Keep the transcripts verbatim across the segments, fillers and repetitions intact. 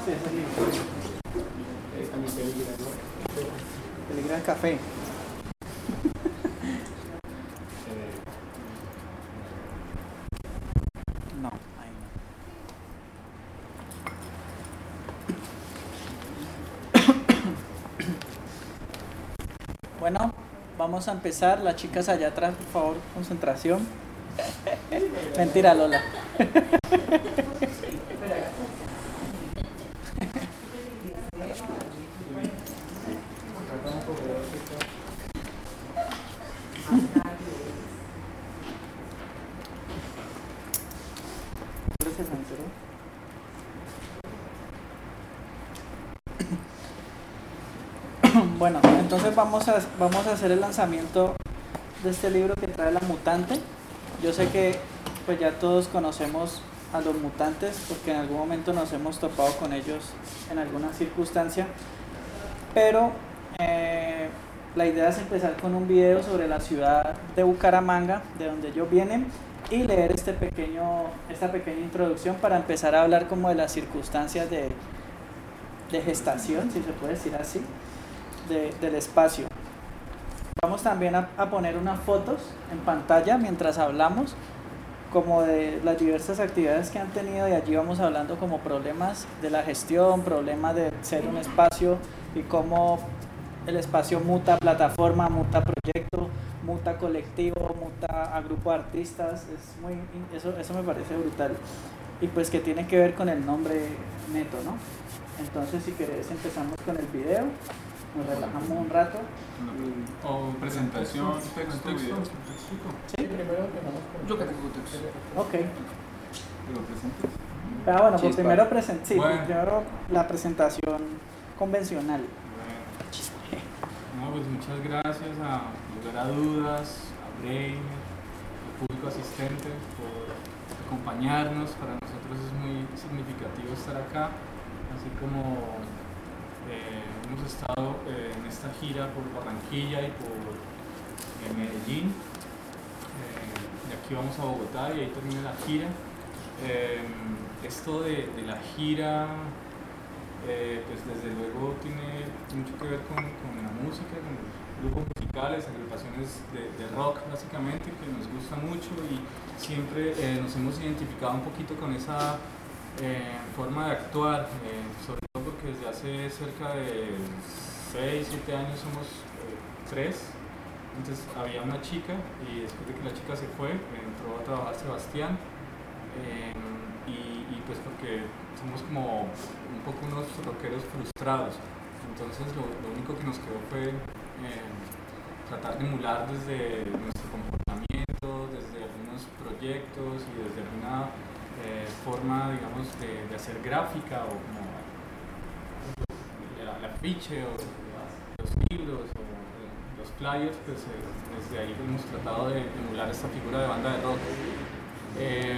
Sí, ese es libro. Eh, a mi peligra, ¿no? Peligra el café. Eh, No, ahí no. Bueno, vamos a empezar. Las chicas allá atrás, por favor, concentración. Mentira, Lola. Bueno, entonces vamos a, vamos a hacer el lanzamiento de este libro que trae La Mutante. Yo sé que pues ya todos conocemos a los mutantes porque en algún momento nos hemos topado con ellos en alguna circunstancia, pero eh, la idea es empezar con un video sobre la ciudad de Bucaramanga, de donde ellos vienen, y leer este pequeño, esta pequeña introducción para empezar a hablar como de las circunstancias de, de gestación, si se puede decir así, de, del espacio. Vamos también a, a poner unas fotos en pantalla mientras hablamos, como de las diversas actividades que han tenido, y allí vamos hablando como problemas de la gestión, problemas de ser un espacio y cómo el espacio muta plataforma, muta proyecto, muta colectivo, muta a grupo de artistas. Es muy, eso, eso me parece brutal, y pues que tiene que ver con el nombre neto, ¿no? Entonces, si querés, empezamos con el video, nos relajamos un rato. Y... O presentación, texto, video. ¿Sí? Primero empezamos con... Yo que tengo texto. Ok. ¿Lo presentes? Ah, bueno, pues Chispa. primero, presen sí, Bueno. primero la presentación convencional. Bueno, no, pues muchas gracias a Lugar a Dudas, a Brain, al público asistente por acompañarnos. Para nosotros es muy significativo estar acá, así como eh, hemos estado eh, en esta gira por Barranquilla y por eh, Medellín. Eh, de aquí vamos a Bogotá y ahí termina la gira. Eh, esto de, de la gira, eh, pues desde luego tiene mucho que ver con, con la música, con los grupos musicales, agrupaciones de, de rock básicamente, que nos gusta mucho, y siempre eh, nos hemos identificado un poquito con esa eh, forma de actuar, eh, sobre todo porque desde hace cerca de seis, siete años somos eh, tres. Entonces había una chica, y después de que la chica se fue, entró a trabajar Sebastián, eh, y, y pues porque somos como un poco unos rockeros frustrados. Entonces lo, lo único que nos quedó fue eh, tratar de emular desde nuestro comportamiento, desde algunos proyectos y desde alguna eh, forma, digamos, de, de hacer gráfica, o como el, el afiche, o los libros, o los flyers, pues eh, desde ahí hemos tratado de emular esta figura de banda de rock. Eh,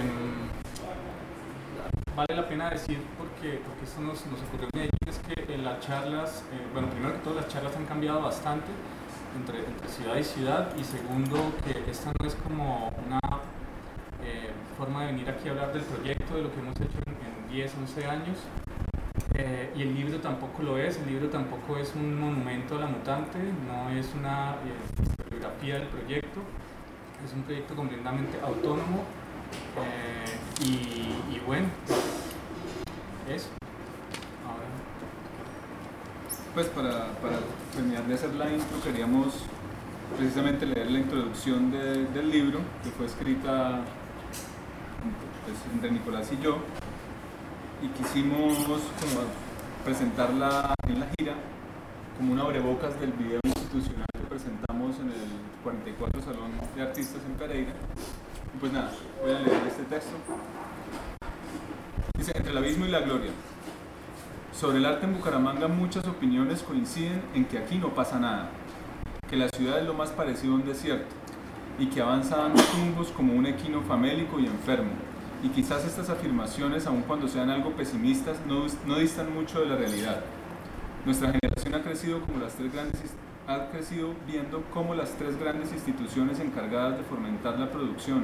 vale la pena decir, porque, porque esto nos, nos ocurrió en Medellín, es que en las charlas, eh, bueno, primero que todo las charlas han cambiado bastante entre, entre ciudad y ciudad, y segundo que esta no es como una eh, forma de venir aquí a hablar del proyecto, de lo que hemos hecho en, en diez, once años. Eh, y el libro tampoco lo es, el libro tampoco es un monumento a la mutante, no es una eh, historiografía del proyecto, es un proyecto completamente autónomo, eh, y, y bueno, eso. Ahora. Pues para, para terminar de hacer la intro, queríamos precisamente leer la introducción de, del libro, que fue escrita pues, entre Nicolás y yo, y quisimos como presentarla en la gira como un abrebocas del video institucional que presentamos en el cuarenta y cuatro Salón de Artistas en Pereira. Y pues nada, voy a leer este texto. Dice: entre el abismo y la gloria. Sobre el arte en Bucaramanga muchas opiniones coinciden en que aquí no pasa nada, que la ciudad es lo más parecido a un desierto, y que avanza dando tumbos como un equino famélico y enfermo. Y quizás estas afirmaciones, aun cuando sean algo pesimistas, no, no distan mucho de la realidad. Nuestra generación ha crecido, como las tres grandes, ha crecido viendo cómo las tres grandes instituciones encargadas de fomentar la producción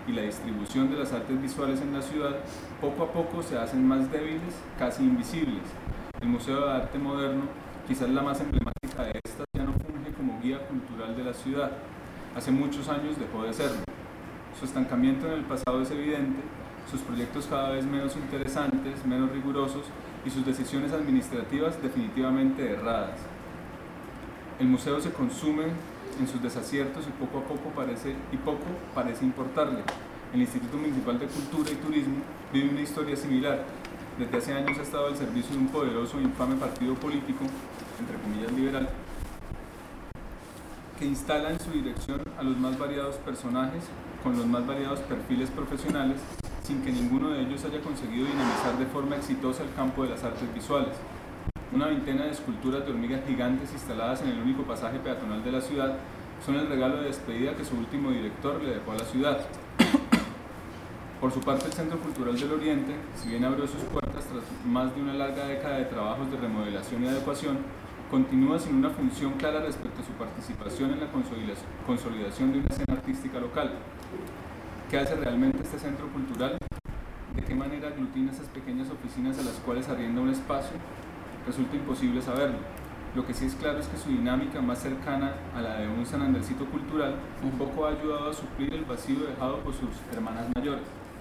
y la distribución de las artes visuales en la ciudad poco a poco se hacen más débiles, casi invisibles. El Museo de Arte Moderno, quizás la más emblemática de estas, ya no funge como guía cultural de la ciudad. Hace muchos años dejó de serlo. Su estancamiento en el pasado es evidente, sus proyectos cada vez menos interesantes, menos rigurosos y sus decisiones administrativas definitivamente erradas. El museo se consume en sus desaciertos y poco a poco parece, y poco parece importarle. El Instituto Municipal de Cultura y Turismo vive una historia similar. Desde hace años ha estado al servicio de un poderoso e infame partido político, entre comillas liberal, que instala en su dirección a los más variados personajes con los más variados perfiles profesionales, sin que ninguno de ellos haya conseguido dinamizar de forma exitosa el campo de las artes visuales. Una veintena de esculturas de hormigas gigantes instaladas en el único pasaje peatonal de la ciudad son el regalo de despedida que su último director le dejó a la ciudad. Por su parte, el Centro Cultural del Oriente, si bien abrió sus puertas tras más de una larga década de trabajos de remodelación y adecuación, continúa sin una función clara respecto a su participación en la consolidación de una escena artística local. ¿Qué hace realmente este centro cultural? ¿De qué manera aglutina esas pequeñas oficinas a las cuales arrienda un espacio? Resulta imposible saberlo. Lo que sí es claro es que su dinámica, más cercana a la de un San Andresito cultural, un poco ha ayudado a suplir el vacío dejado por sus hermanas mayores.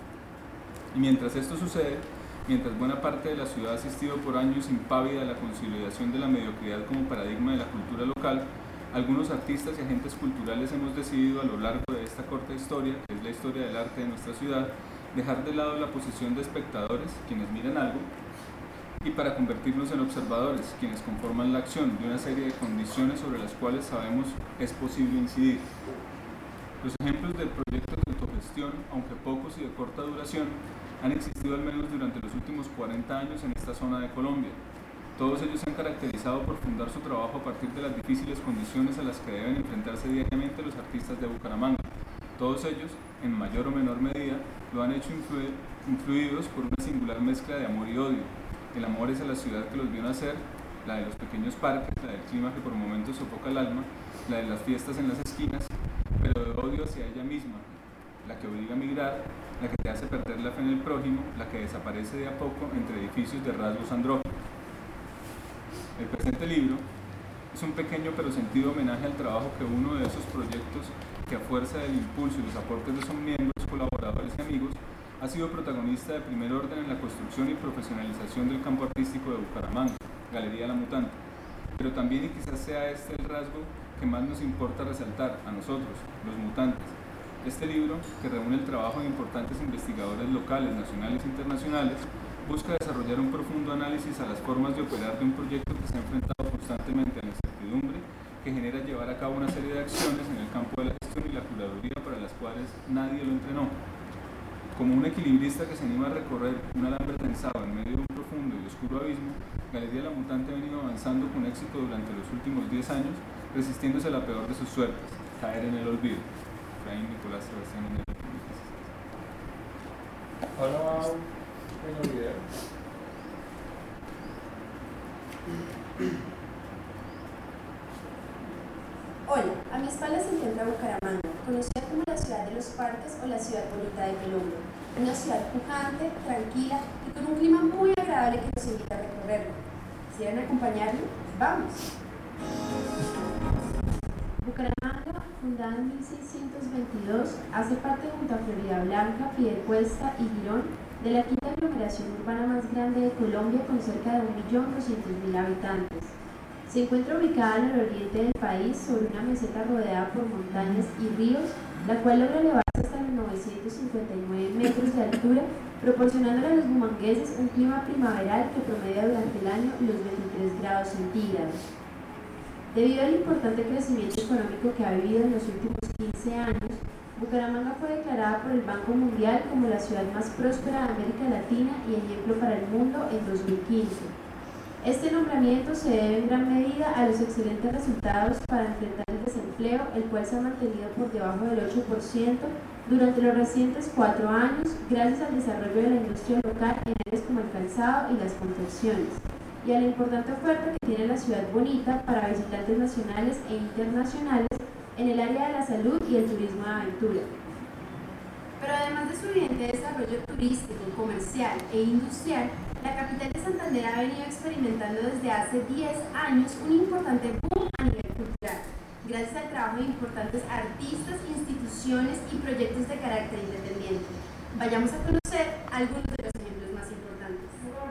Y mientras esto sucede, mientras buena parte de la ciudad ha asistido por años impávida a la consolidación de la mediocridad como paradigma de la cultura local, algunos artistas y agentes culturales hemos decidido a lo largo de esta corta historia, que es la historia del arte de nuestra ciudad, dejar de lado la posición de espectadores, quienes miran algo, y para convertirnos en observadores, quienes conforman la acción de una serie de condiciones sobre las cuales sabemos es posible incidir. Los ejemplos del proyecto de autogestión, aunque pocos y de corta duración, han existido al menos durante los últimos cuarenta años en esta zona de Colombia. Todos ellos se han caracterizado por fundar su trabajo a partir de las difíciles condiciones a las que deben enfrentarse diariamente los artistas de Bucaramanga. Todos ellos, en mayor o menor medida, lo han hecho influ influidos por una singular mezcla de amor y odio. El amor es a la ciudad que los vio nacer, la de los pequeños parques, la del clima que por momentos sofoca el alma, la de las fiestas en las esquinas, pero de odio hacia ella misma, la que obliga a migrar, la que te hace perder la fe en el prójimo, la que desaparece de a poco entre edificios de rasgos andrógenos. El presente libro es un pequeño pero sentido homenaje al trabajo que uno de esos proyectos que a fuerza del impulso y los aportes de sus miembros, colaboradores y amigos, ha sido protagonista de primer orden en la construcción y profesionalización del campo artístico de Bucaramanga, Galería La Mutante. Pero también, y quizás sea este el rasgo que más nos importa resaltar a nosotros, los mutantes, este libro, que reúne el trabajo de importantes investigadores locales, nacionales e internacionales, busca desarrollar un profundo análisis a las formas de operar de un proyecto que se ha enfrentado constantemente a la incertidumbre, que genera llevar a cabo una serie de acciones en el campo de la gestión y la curaduría para las cuales nadie lo entrenó. Como un equilibrista que se anima a recorrer un alambre tensado en medio de un profundo y oscuro abismo, Galería La Mutante ha venido avanzando con éxito durante los últimos diez años, resistiéndose a la peor de sus suertes, caer en el olvido. Efraín Nicolás Sebastián en el Ahora en el video. Hola, a mi espalda se encuentra Bucaramanga, conocida como la ciudad de los parques o la ciudad bonita de Colombia. Una ciudad pujante, tranquila y con un clima muy agradable que nos invita a recorrerla. ¿Quisieran acompañarme? ¡Vamos! Bucaramanga, fundada en mil seiscientos veintidós, hace parte junto a Florida Blanca, Piedecuesta y Girón de la quinta aglomeración urbana más grande de Colombia con cerca de un millón doscientos mil habitantes. Se encuentra ubicada en el oriente del país sobre una meseta rodeada por montañas y ríos, la cual logra elevarse hasta los novecientos cincuenta y nueve metros de altura, proporcionándole a los bumangueses un clima primaveral que promedia durante el año los veintitrés grados centígrados. Debido al importante crecimiento económico que ha vivido en los últimos quince años, Bucaramanga fue declarada por el Banco Mundial como la ciudad más próspera de América Latina y ejemplo para el mundo en dos mil quince. Este nombramiento se debe en gran medida a los excelentes resultados para enfrentar el desempleo, el cual se ha mantenido por debajo del ocho por ciento durante los recientes cuatro años, gracias al desarrollo de la industria local en áreas como el calzado y las confecciones, y a la importante oferta que tiene la ciudad bonita para visitantes nacionales e internacionales en el área de la salud y el turismo de aventura. Pero además de su evidente desarrollo turístico, comercial e industrial, la capital de Santander ha venido experimentando desde hace diez años un importante boom a nivel cultural, gracias al trabajo de importantes artistas, instituciones y proyectos de carácter independiente. Vayamos a conocer algunos de los ejemplos más importantes.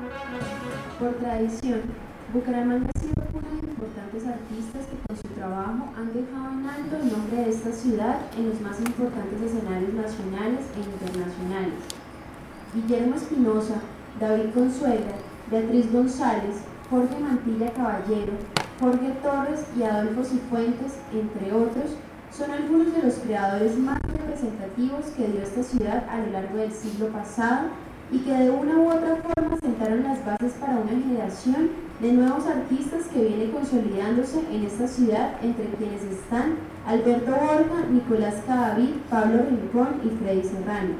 Por tradición, Bucaramanga ha sido cuna de importantes artistas que con su trabajo han dejado en alto el nombre de esta ciudad en los más importantes escenarios nacionales e internacionales. Guillermo Espinosa, David Consuegra, Beatriz González, Jorge Mantilla Caballero, Jorge Torres y Adolfo Cifuentes, entre otros, son algunos de los creadores más representativos que dio esta ciudad a lo largo del siglo pasado y que de una u otra forma sentaron las bases para una generación de nuevos artistas que viene consolidándose en esta ciudad, entre quienes están Alberto Borja, Nicolás Cadavid, Pablo Rincón y Freddy Serrano.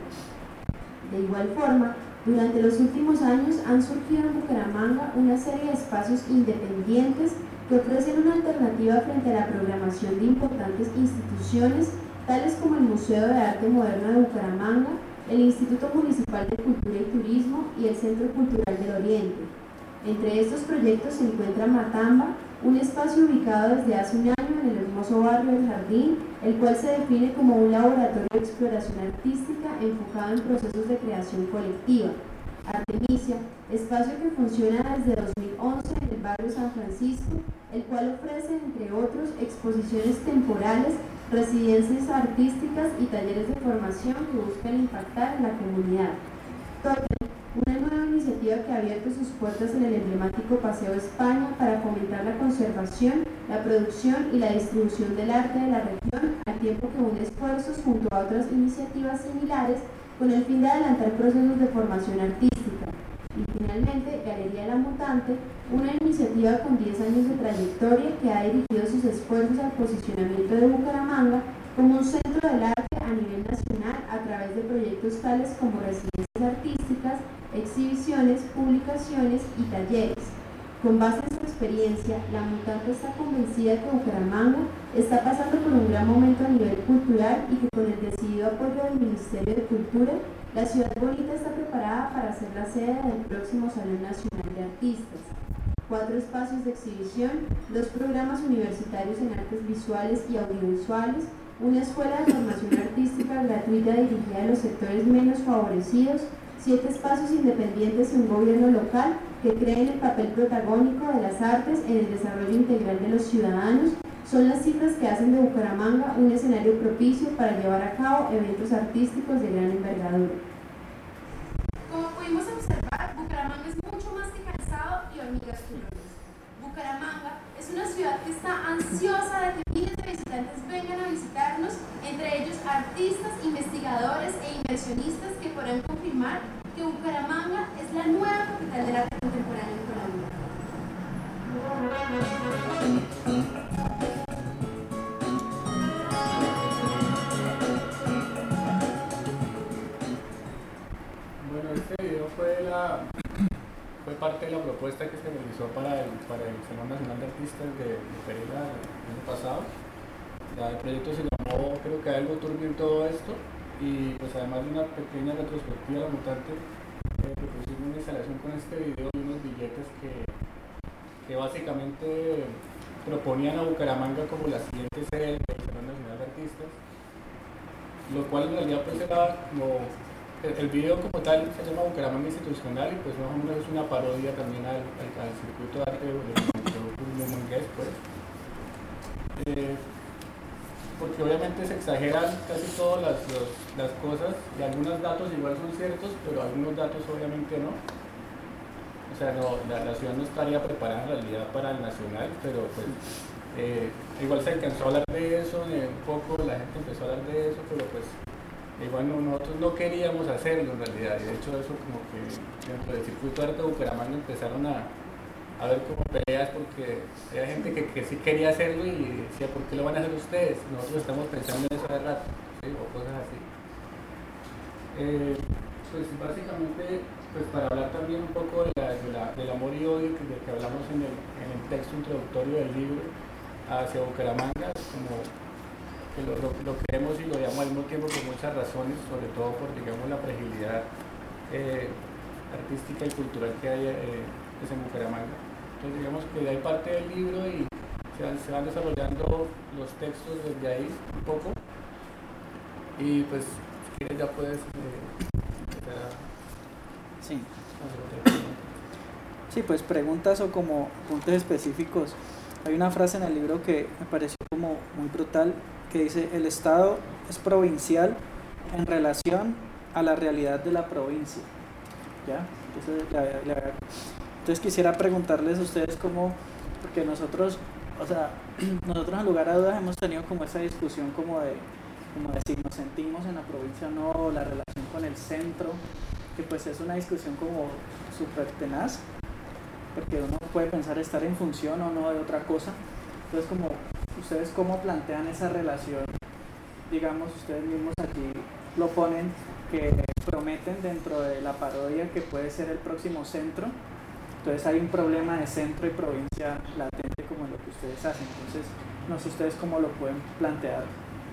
De igual forma, durante los últimos años han surgido en Bucaramanga una serie de espacios independientes que ofrecen una alternativa frente a la programación de importantes instituciones, tales como el Museo de Arte Moderno de Bucaramanga, el Instituto Municipal de Cultura y Turismo y el Centro Cultural del Oriente. Entre estos proyectos se encuentra Matamba, un espacio ubicado desde hace un año en el hermoso barrio del Jardín, el cual se define como un laboratorio de exploración artística enfocado en procesos de creación colectiva. Artemisia, espacio que funciona desde dos mil once en el barrio San Francisco, el cual ofrece, entre otros, exposiciones temporales, residencias artísticas y talleres de formación que buscan impactar en la comunidad. Totem, una nueva iniciativa que ha abierto sus puertas en el emblemático Paseo España para fomentar la conservación, la producción y la distribución del arte de la región, al tiempo que une esfuerzos junto a otras iniciativas similares con el fin de adelantar procesos de formación artística. Y finalmente, Galería La Mutante, una iniciativa con diez años de trayectoria que ha dirigido sus esfuerzos al posicionamiento de Bucaramanga como un centro del arte a nivel nacional a través de proyectos tales como residencias artísticas, exhibiciones, publicaciones y talleres. Con base en su experiencia, La Mutante está convencida que Bucaramanga está pasando por un gran momento a nivel cultural y que con el decidido apoyo del Ministerio de Cultura, la ciudad bonita está preparada para ser la sede del próximo Salón Nacional de Artistas. Cuatro espacios de exhibición, dos programas universitarios en artes visuales y audiovisuales, una escuela de formación artística gratuita dirigida a los sectores menos favorecidos, siete espacios independientes y un gobierno local que creen el papel protagónico de las artes en el desarrollo integral de los ciudadanos, son las cifras que hacen de Bucaramanga un escenario propicio para llevar a cabo eventos artísticos de gran envergadura. Como pudimos observar, Bucaramanga es mucho más que calzado y hormigas culonas. Bucaramanga es una ciudad que está ansiosa de que miles de visitantes vengan a visitarnos, entre ellos artistas, investigadores e inversionistas que podrán confirmar que Bucaramanga es la nueva capital del arte contemporáneo en Colombia. Bueno, este video fue, la, fue parte de la propuesta que se realizó para el, para el Salón Nacional de Artistas de, de Pereira el año pasado. Ya el proyecto se llamó, creo que algo turbio en todo esto, y pues además de una pequeña retrospectiva de La Mutante, eh, propusimos una instalación con este video y unos billetes que, que básicamente proponían a Bucaramanga como la siguiente sede del Salón Nacional de Artistas, lo cual en realidad pues era como, el, el video como tal se llama Bucaramanga Institucional y pues más o menos es una parodia también al, al, al circuito de arte de Julio Mongués, pues. Eh, porque obviamente se exageran casi todas las, los, las cosas y algunos datos igual son ciertos, pero algunos datos obviamente no. O sea, no, la, la ciudad no estaría preparada en realidad para el nacional, pero pues eh, igual se alcanzó a hablar de eso, eh, un poco la gente empezó a hablar de eso, pero pues igual no, nosotros no queríamos hacerlo en realidad, y de hecho eso como que dentro del circuito de arte de Bucaramanga empezaron a a ver cómo peleas, porque hay gente que, que sí quería hacerlo y decía, ¿por qué lo van a hacer ustedes? Nosotros estamos pensando en eso de rato, ¿sí? O cosas así. Eh, pues básicamente, pues para hablar también un poco de la, de la, del amor y odio que, de que hablamos en el, en el texto introductorio del libro hacia Bucaramanga, como que lo, lo, lo queremos y lo odiamos al mismo tiempo por muchas razones, sobre todo por, digamos, la fragilidad eh, artística y cultural que hay eh, pues en Bucaramanga. Entonces, digamos que de ahí parte del libro y se van, se van desarrollando los textos desde ahí un poco. Y pues, si quieres, ya puedes eh, empezar a Sí. hacer otra pregunta. Sí, pues preguntas o como puntos específicos. Hay una frase en el libro que me pareció como muy brutal que dice: el Estado es provincial en relación a la realidad de la provincia. ¿Ya? Entonces, la, la, entonces quisiera preguntarles a ustedes cómo, porque nosotros, o sea, nosotros en lugar a dudas hemos tenido como esa discusión como de, como de si nos sentimos en la provincia o no, la relación con el centro, que pues es una discusión como súper tenaz, porque uno puede pensar estar en función o no de otra cosa. Entonces, como ustedes cómo plantean esa relación, digamos, ustedes mismos aquí lo ponen, que prometen dentro de la parodia que puede ser el próximo centro. Entonces hay un problema de centro y provincia latente como lo que ustedes hacen. Entonces, no sé ustedes cómo lo pueden plantear.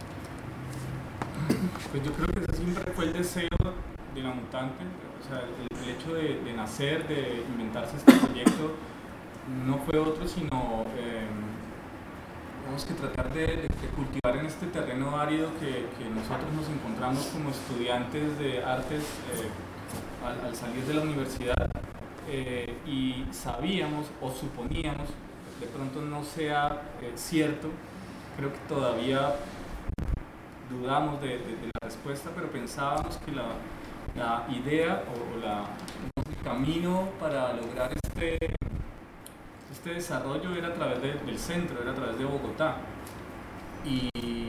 Pues yo creo que ese siempre fue el deseo de la mutante, o sea, el, el hecho de, de nacer, de inventarse este proyecto, no fue otro sino eh, tenemos que tratar de, de, de cultivar en este terreno árido que, que nosotros nos encontramos como estudiantes de artes eh, al, al salir de la universidad eh, y sabíamos o suponíamos, de pronto no sea eh, cierto, creo que todavía dudamos de, de, de la respuesta, pero pensábamos que la, la idea o, o la, el camino para lograr este Este desarrollo era a través de, del centro, era a través de Bogotá y,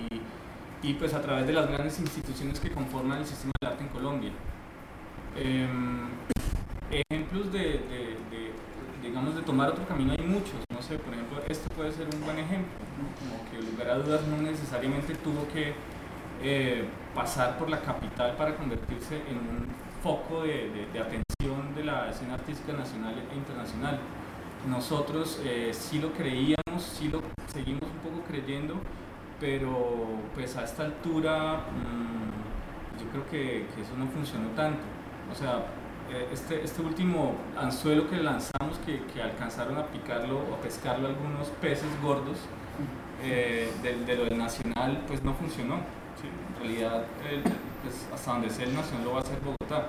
y pues a través de las grandes instituciones que conforman el sistema del arte en Colombia. Eh, ejemplos de, de, de, digamos, de tomar otro camino hay muchos, no sé, por ejemplo, este puede ser un buen ejemplo, ¿no? Como que lugar a dudas no necesariamente tuvo que eh, pasar por la capital para convertirse en un foco de, de, de atención de la escena artística nacional e internacional. Nosotros eh, sí lo creíamos, sí lo seguimos un poco creyendo, pero pues a esta altura mmm, yo creo que, que eso no funcionó tanto. O sea, este, este último anzuelo que lanzamos, que, que alcanzaron a picarlo o a pescarlo algunos peces gordos eh, de, de lo del Nacional, pues no funcionó. ¿Sí? En realidad, el, pues hasta donde sea el Nacional lo va a hacer Bogotá.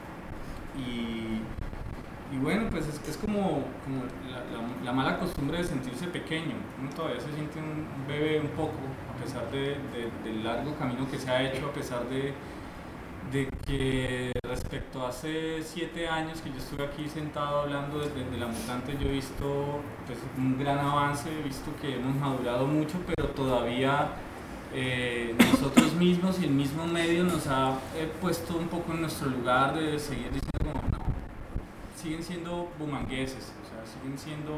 Y... Y bueno, pues es, es como, como la, la, la mala costumbre de sentirse pequeño. Uno todavía se siente un bebé un poco, a pesar de, de, del largo camino que se ha hecho, a pesar de, de que respecto a hace siete años que yo estuve aquí sentado hablando de, de, de la mutante, yo he visto pues, un gran avance, he visto que hemos madurado mucho, pero todavía eh, nosotros mismos y el mismo medio nos ha eh, puesto un poco en nuestro lugar de seguir diciendo como, no, siguen siendo bumangueses, o sea, siguen siendo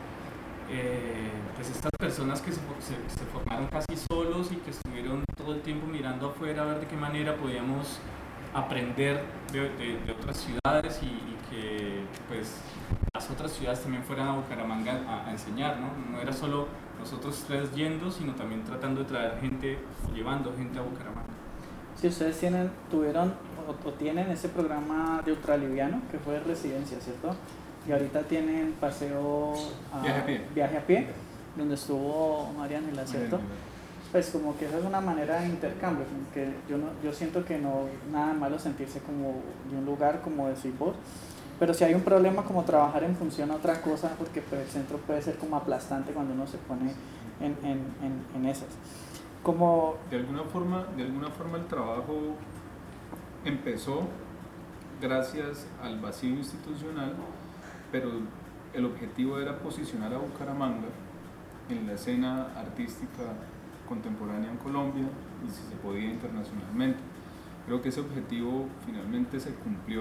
eh, pues estas personas que se, se, se formaron casi solos y que estuvieron todo el tiempo mirando afuera a ver de qué manera podíamos aprender de, de, de otras ciudades y, y que pues las otras ciudades también fueran a Bucaramanga a, a enseñar, ¿no? No era solo nosotros tres yendo, sino también tratando de traer gente, llevando gente a Bucaramanga. Si ustedes tienen, tuvieron o, o tienen ese programa de ultraliviano que fue de residencia, ¿cierto? Y ahorita tienen paseo a viaje a pie, viaje a pie donde estuvo María Ángela, ¿cierto? Pues como que esa es una manera de intercambio, como que yo, no, yo siento que no nada malo sentirse como de un lugar, como decís vos, pero si hay un problema como trabajar en función a otra cosa, porque pues el centro puede ser como aplastante cuando uno se pone en, en, en, en esas. Como de alguna forma, de alguna forma el trabajo empezó gracias al vacío institucional, pero el objetivo era posicionar a Bucaramanga en la escena artística contemporánea en Colombia y si se podía internacionalmente. Creo que ese objetivo finalmente se cumplió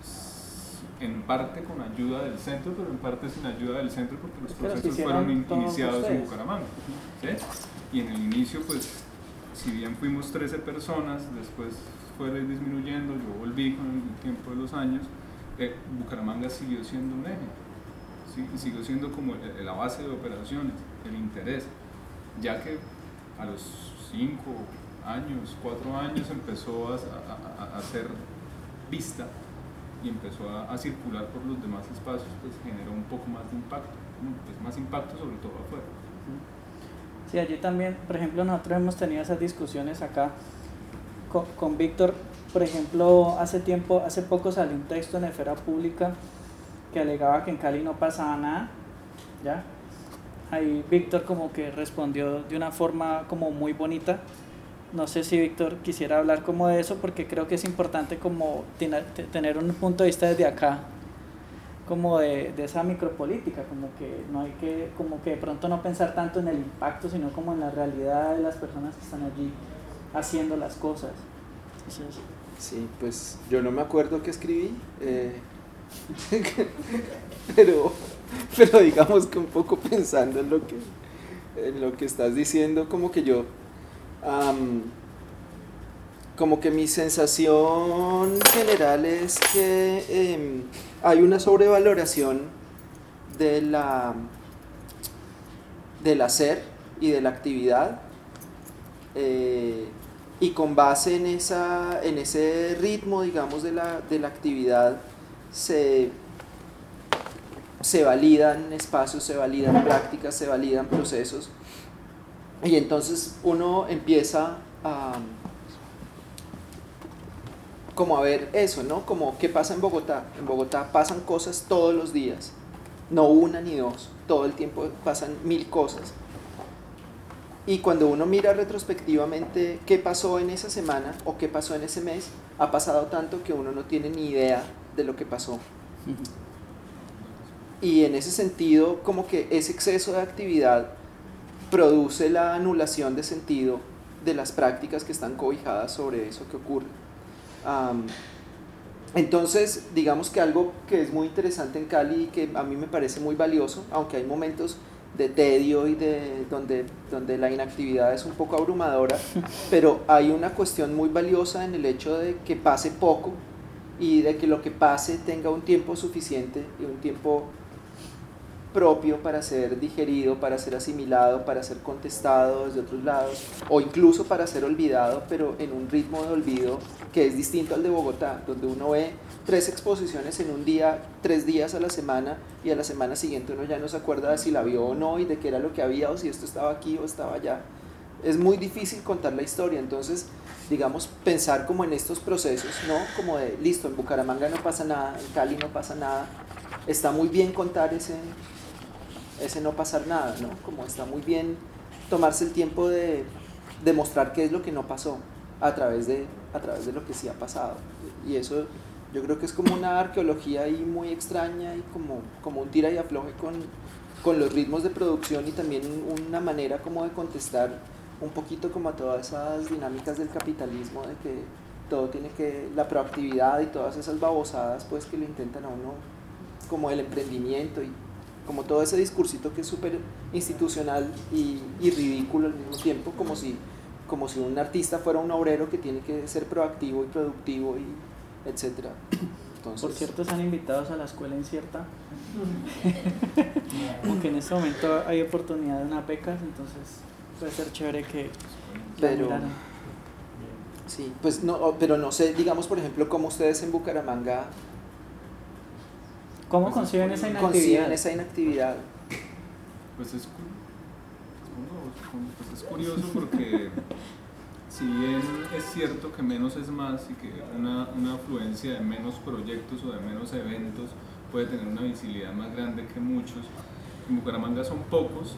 en parte con ayuda del centro, pero en parte sin ayuda del centro porque los procesos fueron iniciados en Bucaramanga. ¿Sí? Y en el inicio, pues, si bien fuimos trece personas, después fue disminuyendo, yo volví con el tiempo de los años, eh, Bucaramanga siguió siendo un eje, ¿sí? Y siguió siendo como el, la base de operaciones, el interés, ya que a los cinco años, cuatro años empezó a, a, a, a ser vista y empezó a, a circular por los demás espacios, pues generó un poco más de impacto, pues más impacto sobre todo afuera. Sí, allí también, por ejemplo, nosotros hemos tenido esas discusiones acá con, con Víctor. Por ejemplo, hace tiempo, hace poco salió un texto en Esfera Pública que alegaba que en Cali no pasaba nada, ¿ya? Ahí Víctor como que respondió de una forma como muy bonita. No sé si Víctor quisiera hablar como de eso, porque creo que es importante como tener un punto de vista desde acá, como de, de esa micropolítica, como que no hay que, como que de pronto no pensar tanto en el impacto, sino como en la realidad de las personas que están allí haciendo las cosas. Entonces, sí, pues yo no me acuerdo qué escribí, eh, pero, pero digamos que un poco pensando en lo que, en lo que estás diciendo, como que yo, um, como que mi sensación general es que eh, hay una sobrevaloración de la, del hacer y de la actividad, eh, y con base en, esa, en ese ritmo, digamos, de la, de la actividad, se, se validan espacios, se validan prácticas, se validan procesos, y entonces uno empieza a, como a ver eso, ¿no? Como qué pasa en Bogotá. En Bogotá pasan cosas todos los días, no una ni dos, todo el tiempo pasan mil cosas. Y cuando uno mira retrospectivamente qué pasó en esa semana o qué pasó en ese mes, ha pasado tanto que uno no tiene ni idea de lo que pasó. Y en ese sentido, como que ese exceso de actividad produce la anulación de sentido de las prácticas que están cobijadas sobre eso que ocurre. Um, entonces, digamos que algo que es muy interesante en Cali y que a mí me parece muy valioso, aunque hay momentos de tedio y de donde, donde la inactividad es un poco abrumadora, pero hay una cuestión muy valiosa en el hecho de que pase poco y de que lo que pase tenga un tiempo suficiente y un tiempo propio para ser digerido, para ser asimilado, para ser contestado desde otros lados o incluso para ser olvidado, pero en un ritmo de olvido que es distinto al de Bogotá, donde uno ve tres exposiciones en un día, tres días a la semana, y a la semana siguiente uno ya no se acuerda de si la vio o no y de qué era lo que había o si esto estaba aquí o estaba allá. Es muy difícil contar la historia, entonces digamos pensar como en estos procesos, ¿no? Como de listo, en Bucaramanga no pasa nada, en Cali no pasa nada. Está muy bien contar ese, ese no pasar nada, ¿no? Como está muy bien tomarse el tiempo de demostrar qué es lo que no pasó a través de, a través de lo que sí ha pasado. Y eso yo creo que es como una arqueología ahí muy extraña y como, como un tira y afloje con, con los ritmos de producción y también una manera como de contestar un poquito como a todas esas dinámicas del capitalismo, de que todo tiene que, la proactividad y todas esas babosadas pues que le intentan a uno, como el emprendimiento y como todo ese discursito que es súper institucional y, y ridículo al mismo tiempo, como si, como si un artista fuera un obrero que tiene que ser proactivo y productivo y etcétera. Entonces, por cierto, están invitados a la escuela incierta, aunque en este momento hay oportunidad de unas becas, entonces puede ser chévere que pero sí, pues no, pero no sé, digamos por ejemplo cómo ustedes en Bucaramanga ¿cómo pues conciben esa inactividad? Conciben esa inactividad. Pues es, pues es curioso porque si bien es cierto que menos es más y que una, una afluencia de menos proyectos o de menos eventos puede tener una visibilidad más grande que muchos, en Bucaramanga son pocos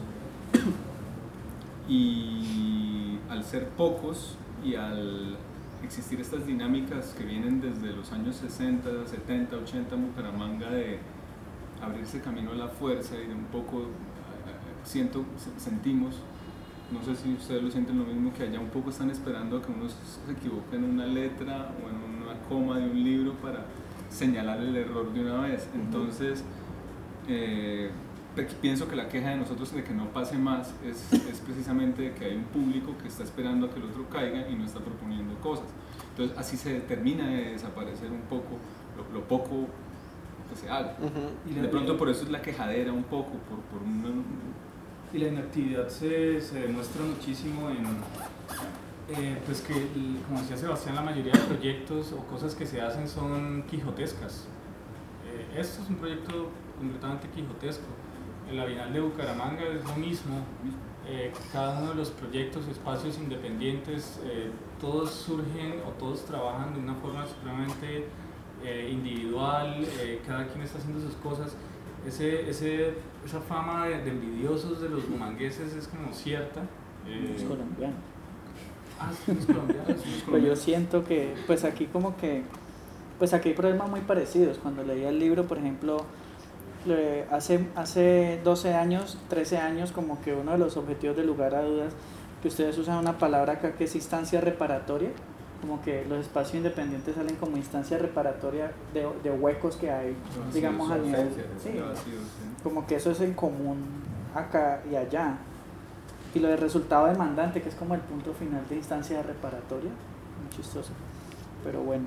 y al ser pocos y al existir estas dinámicas que vienen desde los años sesenta, setenta, ochenta en Bucaramanga de abrirse camino a la fuerza y de un poco, siento, sentimos, no sé si ustedes lo sienten lo mismo, que allá un poco están esperando a que uno se equivoque en una letra o en una coma de un libro para señalar el error de una vez. Entonces, eh, pienso que la queja de nosotros de que no pase más es, es precisamente de que hay un público que está esperando a que el otro caiga y no está proponiendo cosas. Entonces así se termina de desaparecer un poco lo, lo poco que se haga. Uh-huh. Y de pronto por eso es la quejadera un poco, por, por una, y la inactividad se, se demuestra muchísimo en, eh, pues que, como decía Sebastián, la mayoría de proyectos o cosas que se hacen son quijotescas. Eh, esto es un proyecto completamente quijotesco. En la Bienal de Bucaramanga es lo mismo. Eh, cada uno de los proyectos, espacios independientes, eh, todos surgen o todos trabajan de una forma supremamente eh, individual, eh, cada quien está haciendo sus cosas. Ese, ese, esa fama de, de envidiosos de los bumangueses es como cierta. Eh, Los colombianos. Ah, sí, los colombianos. Los Pues yo colombianos. siento que, pues aquí como que, pues aquí hay problemas muy parecidos. Cuando leía el libro, por ejemplo, le- hace, hace doce años, trece años, como que uno de los objetivos, de lugar a dudas, que ustedes usan una palabra acá que es instancia reparatoria, como que los espacios independientes salen como instancia reparatoria de, de huecos que hay, Vacíos, digamos, a nivel, ausencias, sí, Vacíos, sí. como que eso es en común acá y allá. Y lo del resultado demandante, que es como el punto final de instancia reparatoria, muy chistoso, pero bueno.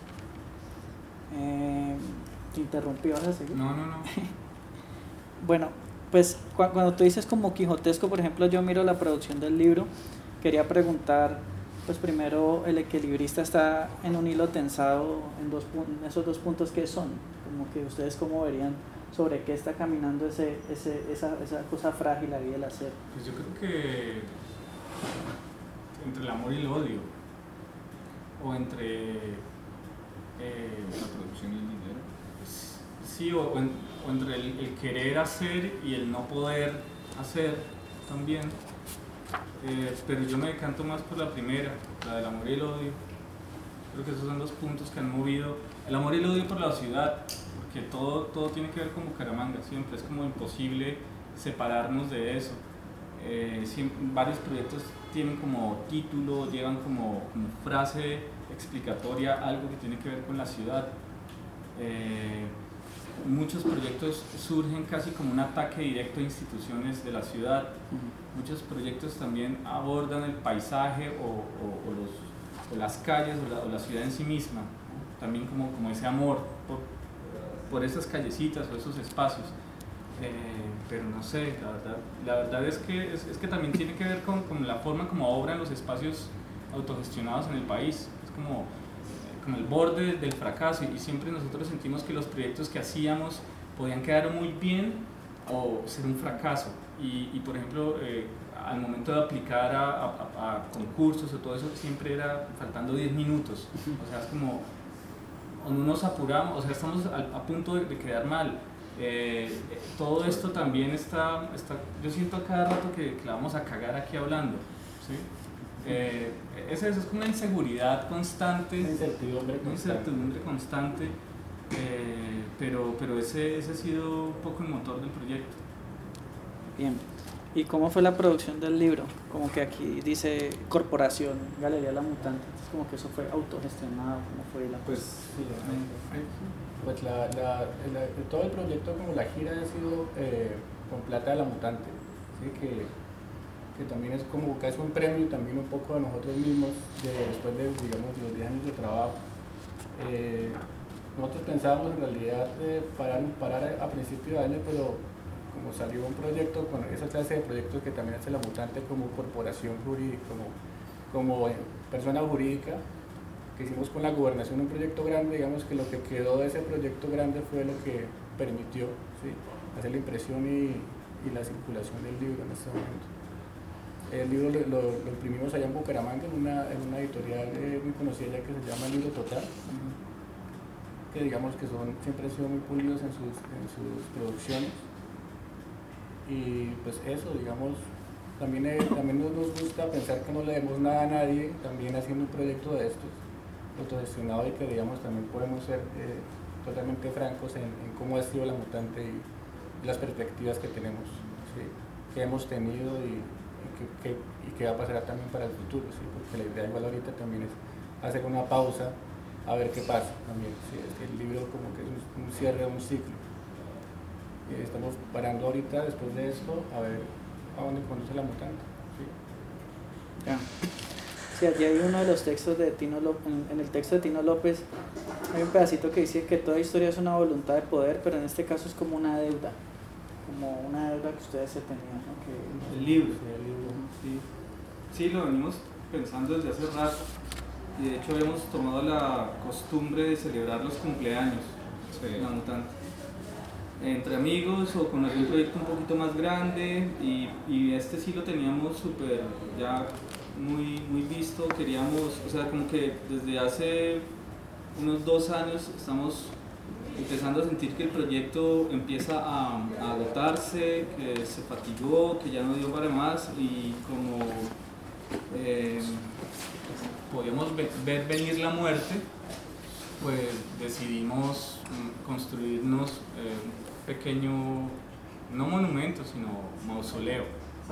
Eh, te interrumpí, ¿vas a seguir? No, no, no. Bueno, pues cu- cuando tú dices como quijotesco, por ejemplo, yo miro la producción del libro, quería preguntar, pues primero, el equilibrista está en un hilo tensado en dos pun- esos dos puntos, ¿qué son? Como que ustedes cómo verían sobre qué está caminando ese, ese, esa, esa cosa frágil ahí del hacer. Pues yo creo que entre el amor y el odio, o entre eh, La producción y el dinero. sí, o, o en- o entre el, el querer hacer y el no poder hacer también. Eh, pero yo me decanto más por la primera, la del amor y el odio. Creo que esos son los puntos que han movido el amor y el odio por la ciudad, porque todo, todo tiene que ver con Bucaramanga, siempre es como imposible separarnos de eso. Eh, siempre, varios proyectos tienen como título, llevan como, como frase explicatoria algo que tiene que ver con la ciudad. Eh, muchos proyectos surgen casi como un ataque directo a instituciones de la ciudad. Muchos proyectos también abordan el paisaje o, o- o los, o las calles o la, o la ciudad en sí misma, ¿no? También como, como ese amor por, por esas callecitas o esos espacios. Eh, pero no sé, la verdad, la verdad es, que, es, es que también tiene que ver con, con la forma como obran los espacios autogestionados en el país. Es como, eh, como el borde del fracaso, y siempre nosotros sentimos que los proyectos que hacíamos podían quedar muy bien o ser un fracaso. Y, y por ejemplo, eh, al momento de aplicar a, a- a concursos o todo eso, siempre era faltando diez minutos. O sea, es como, o no nos apuramos, o sea, estamos a, a punto de, de quedar mal. Eh, todo esto también está, está, yo siento a cada rato que, que la vamos a cagar aquí hablando, ¿sí? Eh, es, es como una inseguridad constante, Una incertidumbre una constante. incertidumbre constante, eh, pero, pero ese, ese ha sido un poco el motor del proyecto. Bien. ¿Y cómo fue la producción del libro? Como que aquí dice corporación, Galería La Mutante, entonces como que eso fue autogestionado, ¿cómo fue la Pues, Sí, ahí- pues la, la, la- todo el proyecto, como la gira, ha sido eh, con plata de la mutante, ¿sí? que, que también es como casi un premio también un poco a nosotros mismos de, después de, digamos, los diez años de trabajo. Eh, nosotros pensábamos en realidad eh, parar, parar a, a principio de año, pero como salió un proyecto con esa clase de proyectos que también hace la mutante como corporación jurídica, como, como eh, persona jurídica, que hicimos con la gobernación un proyecto grande, digamos que lo que quedó de ese proyecto grande fue lo que permitió, ¿sí?, hacer la impresión y, y la circulación del libro en este momento. El libro lo, lo, lo imprimimos allá en Bucaramanga, en una, en una editorial eh, muy conocida ya que se llama Libro Total, que digamos que son, siempre han sido muy pulidos en sus, en sus producciones. Y pues eso, digamos, también, eh, también nos, nos gusta pensar que no le debemos nada a nadie, también haciendo un proyecto de estos, autogestionado, y que digamos también podemos ser eh, totalmente francos en, en cómo ha sido la mutante y las perspectivas que tenemos, ¿sí?, que hemos tenido y, y, que, que, y que va a pasar también para el futuro, ¿sí?, porque la idea igual ahorita también es hacer una pausa a ver qué pasa también, ¿sí?, es que el libro como que es un, un cierre de un ciclo. Eh, estamos parando ahorita después de esto a ver a dónde conduce la mutante, ¿sí? Ya. Sí, allí hay uno de los textos de Tino López, en, en el texto de Tino López hay un pedacito que dice que toda historia es una voluntad de poder, pero en este caso es como una deuda, como una deuda que ustedes se tenían, ¿no? Que, El libro. sí, el libro. Sí. Sí, lo venimos pensando desde hace rato y de hecho habíamos tomado la costumbre de celebrar los cumpleaños en La Mutante. Entre amigos o con algún proyecto un poquito más grande y, y este sí lo teníamos súper ya muy, muy visto, queríamos, o sea, como que desde hace unos dos años estamos empezando a sentir que el proyecto empieza a, a agotarse, que se fatigó, que ya no dio para más y como eh, podíamos ve, ver venir la muerte, pues decidimos mm, construirnos eh, un pequeño, no monumento, sino mausoleo.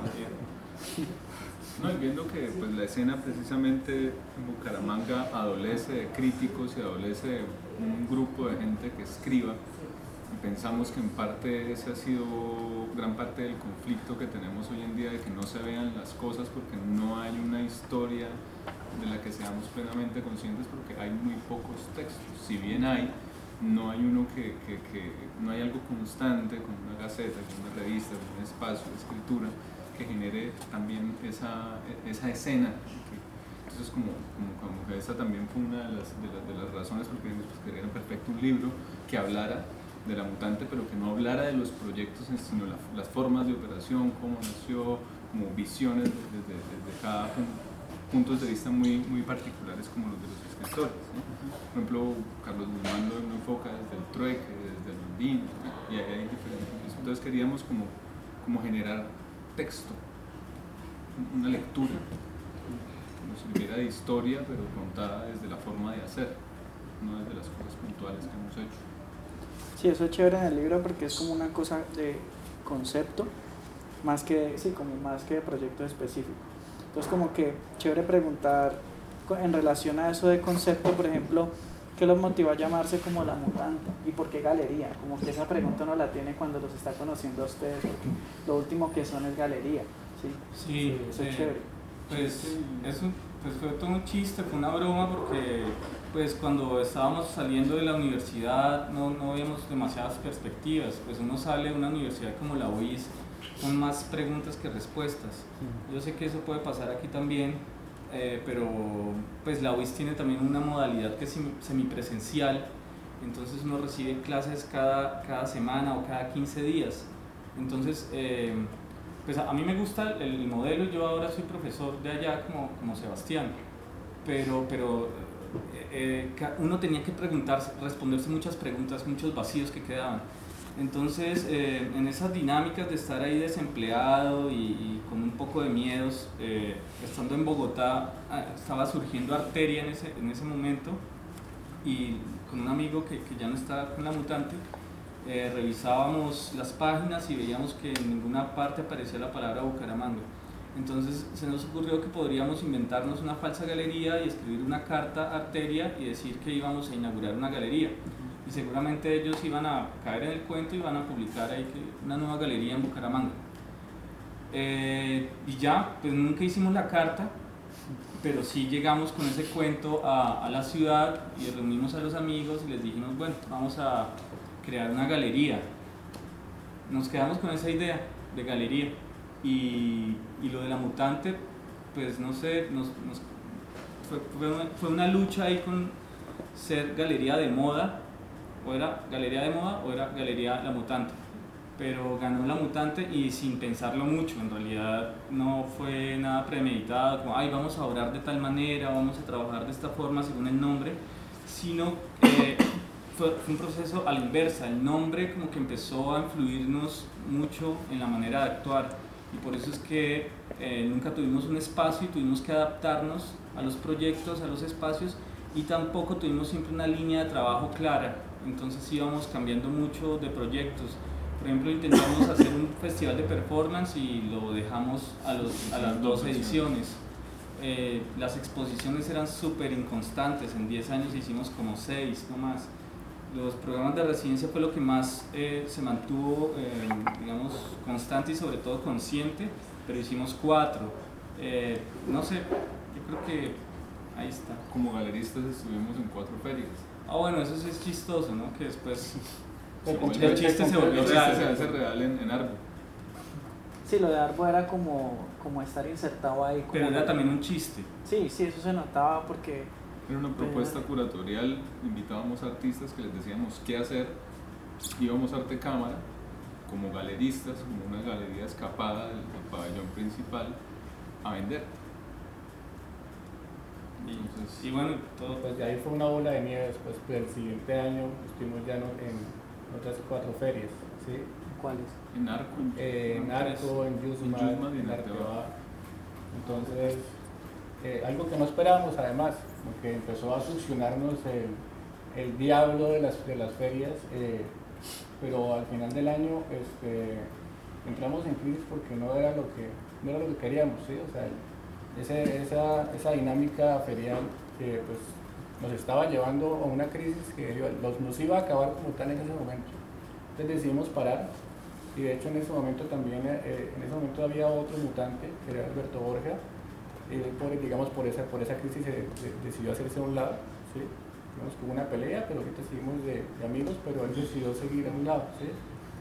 No, y viendo que pues, la escena precisamente en Bucaramanga adolece de críticos y adolece de un grupo de gente que escriba, y pensamos que en parte ese ha sido gran parte del conflicto que tenemos hoy en día, de que no se vean las cosas porque no hay una historia de la que seamos plenamente conscientes, porque hay muy pocos textos. Si bien hay, no hay uno que, que, que no hay algo constante con una gaceta, con una revista, con un espacio de escritura que genere también esa, esa escena. Entonces, como, como, como que esa también fue una de las, de las, de las razones por las que pues, querían perfecto un libro que hablara de La Mutante, pero que no hablara de los proyectos, sino la, las formas de operación, cómo nació, como visiones desde de, de, de cada punto, puntos de vista muy, muy particulares como los de los escritores, ¿no? Por ejemplo, Carlos Guzmán lo enfoca desde el trueque, desde el ondín, y ahí hay diferentes. Entonces queríamos como, como generar texto, una lectura, como si hubiera de historia, pero contada desde la forma de hacer, no desde las cosas puntuales que hemos hecho. Sí, eso es chévere en el libro porque es como una cosa de concepto, más que, sí, como más que de proyecto específico. Entonces como que chévere preguntar en relación a eso de concepto, por ejemplo, ¿qué los motivó a llamarse como La Mutante? ¿Y por qué galería? Como que esa pregunta uno la tiene cuando los está conociendo a ustedes, porque lo último que son es galería, ¿sí? Sí, eso es eh, chévere. Pues, eso, pues fue todo un chiste, fue una broma porque pues cuando estábamos saliendo de la universidad no, no veíamos demasiadas perspectivas, pues uno sale de una universidad como la U I S con más preguntas que respuestas. Yo sé que eso puede pasar aquí también, eh, pero pues la U I S tiene también una modalidad que es semipresencial, entonces uno recibe clases cada, cada semana o cada quince días. Entonces, eh, pues a, a mí me gusta el, el modelo, yo ahora soy profesor de allá como, como Sebastián, pero, pero eh, eh, uno tenía que preguntarse, responderse muchas preguntas, muchos vacíos que quedaban. Entonces, eh, en esas dinámicas de estar ahí desempleado y, y con un poco de miedos, eh, estando en Bogotá, estaba surgiendo Arteria en ese, en ese momento, y con un amigo que, que ya no está con La Mutante, eh, revisábamos las páginas y veíamos que en ninguna parte aparecía la palabra Bucaramanga. Entonces se nos ocurrió que podríamos inventarnos una falsa galería y escribir una carta a Arteria y decir que íbamos a inaugurar una galería. Y seguramente ellos iban a caer en el cuento y van a publicar ahí que una nueva galería en Bucaramanga. Eh, y ya, pues nunca hicimos la carta, pero sí llegamos con ese cuento a, a la ciudad y reunimos a los amigos y les dijimos, bueno, vamos a crear una galería. Nos quedamos con esa idea de galería y, y lo de La Mutante, pues no sé, nos, nos, fue, fue, una, fue una lucha ahí con ser galería de moda, o era galería de moda o era galería La Mutante, pero ganó La Mutante y sin pensarlo mucho, en realidad no fue nada premeditado, como ay vamos a orar de tal manera, vamos a trabajar de esta forma según el nombre, sino eh, fue, fue un proceso a la inversa, el nombre como que empezó a influirnos mucho en la manera de actuar y por eso es que eh, nunca tuvimos un espacio y tuvimos que adaptarnos a los proyectos, a los espacios y tampoco tuvimos siempre una línea de trabajo clara. Entonces íbamos cambiando mucho de proyectos. Por ejemplo, intentamos hacer un festival de performance y lo dejamos a, los, a las dos ediciones. Eh, las exposiciones eran súper inconstantes, en diez años hicimos como seis, no más. Los programas de residencia fue lo que más eh, se mantuvo, eh, digamos, constante y sobre todo consciente, pero hicimos cuatro. Eh, no sé, yo creo que ahí está. Como galeristas estuvimos en cuatro ferias. Ah, bueno, eso sí es chistoso, ¿no? Que después El se chiste vuelve- chiste se el volvió chiste real. se hace real en, en Arbo. Sí, lo de Arbo era como, como estar insertado ahí. Como Pero era también un chiste. Sí, sí, eso se notaba porque Era una propuesta curatorial, invitábamos a artistas que les decíamos qué hacer, íbamos a Arte Cámara como galeristas, como una galería escapada del, del pabellón principal, a vender. Entonces, Y bueno, todo. Pues de ahí fue una bola de nieve. Después del siguiente año estuvimos ya no- en otras cuatro ferias, ¿sí? ¿cuáles? en Arco, Eh, en Arco, en Yusma, En Yusma y en en Arteaga. Arteaga. Entonces, eh, algo que no esperábamos además, porque empezó a succionarnos el, el diablo de las, de las ferias, eh, pero al final del año este, entramos en crisis porque no era lo que, no era lo que queríamos, ¿sí? O sea, ese, esa, esa dinámica ferial que pues, nos estaba llevando a una crisis que iba- los- nos iba a acabar como tal en ese momento. Entonces decidimos parar. Y de hecho en ese momento también, eh, en ese momento había otro mutante, que era Alberto Borja, y él por, digamos por esa, por esa crisis se, de- decidió hacerse a un lado, ¿sí? Digamos que hubo una pelea, pero ahorita seguimos de, de amigos, pero él decidió seguir a un lado, ¿sí?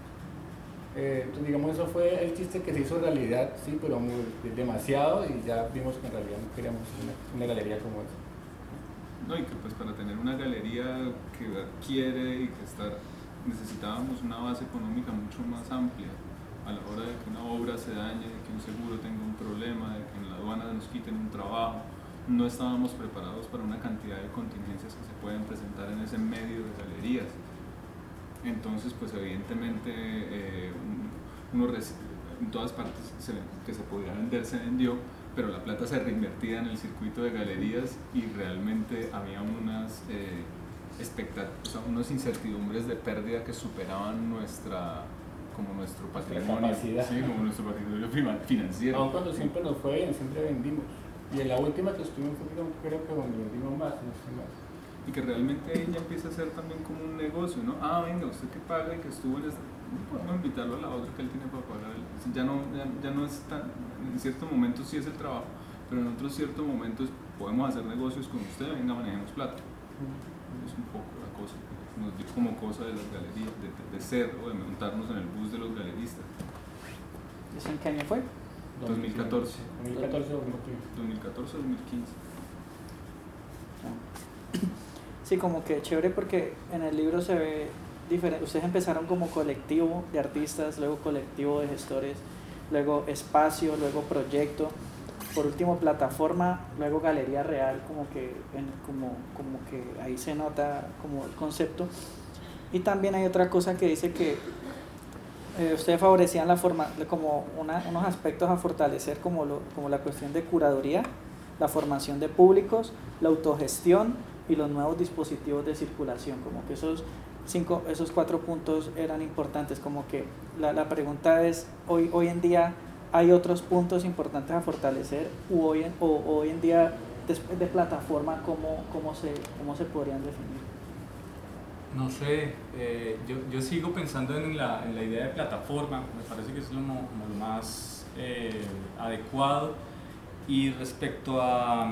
Eh, entonces digamos eso fue el chiste que se hizo realidad, sí, pero muy, demasiado, y ya vimos que en realidad no queríamos una, una galería como esa. no, y que pues para tener una galería que adquiere y que estar, necesitábamos una base económica mucho más amplia a la hora de que una obra se dañe, de que un seguro tenga un problema, de que en la aduana nos quiten un trabajo. No estábamos preparados para una cantidad de contingencias que se pueden presentar en ese medio de galerías. Entonces, pues evidentemente, eh, uno reci- en todas partes se, que se podía vender se vendió, pero la plata se reinvertía en el circuito de galerías y realmente había unas eh, expectat- o sea, unas incertidumbres de pérdida que superaban nuestra, como nuestro Nuestra patrimonio, capacidad. sí, como nuestro patrimonio fima- financiero. Aun cuando siempre nos fue bien, siempre vendimos. Y en la última que estuvimos fue creo, creo que donde vendimos más, no sé más. Y que realmente ella empieza a ser también como un negocio, ¿no? Ah, venga, usted que paga y que estuvo en este... No podemos invitarlo a la otra que él tiene para pagar. Ya no, ya, ya no es tan... En ciertos momentos sí es el trabajo, pero en otros ciertos momentos podemos hacer negocios con usted, venga, manejemos plata. Es un poco la cosa que nos dio como cosa de las galerías, de, de ser o de montarnos en el bus de los galeristas. ¿Eso en qué año fue? dos mil catorce. dos mil catorce o dos mil quince. dos mil catorce dos mil quince. Sí, como que chévere porque en el libro se ve diferente. Ustedes empezaron como colectivo de artistas, luego colectivo de gestores, luego espacio, luego proyecto, por último plataforma, luego galería real, como que, en- como, como que ahí se nota como el concepto. Y también hay otra cosa que dice que eh, ustedes favorecían la forma, como una, unos aspectos a fortalecer como, lo, como la cuestión de curaduría, la formación de públicos, la autogestión y los nuevos dispositivos de circulación, como que esos cinco, esos cuatro puntos eran importantes, como que la, la pregunta es, hoy, hoy en día hay otros puntos importantes a fortalecer, u hoy en, o hoy en día después de plataforma, ¿cómo, cómo, se, cómo se podrían definir? No sé, eh, yo, yo sigo pensando en la, en la idea de plataforma, me parece que es lo, mo- como lo más eh, adecuado. Y respecto a,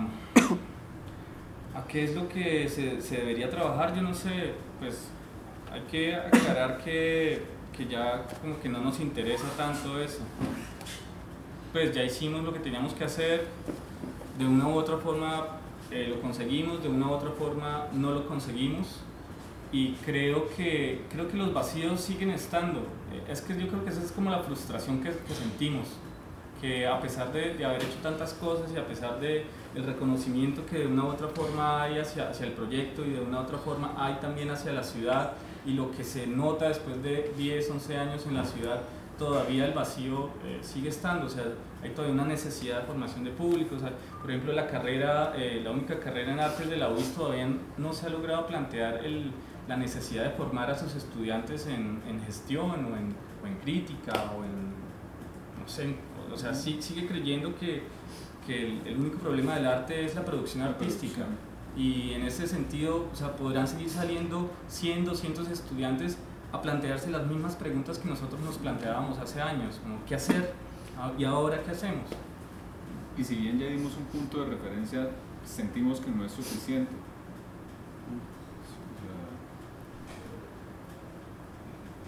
a qué es lo que se, se debería trabajar, yo no sé, pues hay que aclarar que, que ya como que no nos interesa tanto eso. Pues ya hicimos lo que teníamos que hacer, de una u otra forma eh, lo conseguimos, de una u otra forma no lo conseguimos. Y creo que, creo que los vacíos siguen estando. Eh, Es que yo creo que esa es como la frustración que, que sentimos, que a pesar de, de haber hecho tantas cosas y a pesar de el reconocimiento que de una u otra forma hay hacia, hacia el proyecto y de una u otra forma hay también hacia la ciudad, y lo que se nota después de diez, once años en la ciudad, todavía el vacío eh, sigue estando. O sea, hay todavía una necesidad de formación de público. O sea, por ejemplo, la carrera, eh, la única carrera en artes de la U I S todavía no se ha logrado plantear el, la necesidad de formar a sus estudiantes en, en gestión o en, o en crítica o en, no sé, o sea, sí, sigue creyendo que, que el, el único problema del arte es la producción La artística. producción. Y en ese sentido, o sea, podrán seguir saliendo cien, doscientos estudiantes a plantearse las mismas preguntas que nosotros nos planteábamos hace años, como ¿qué hacer? ¿Y ahora qué hacemos? Y si bien ya dimos un punto de referencia, sentimos que no es suficiente. O sea,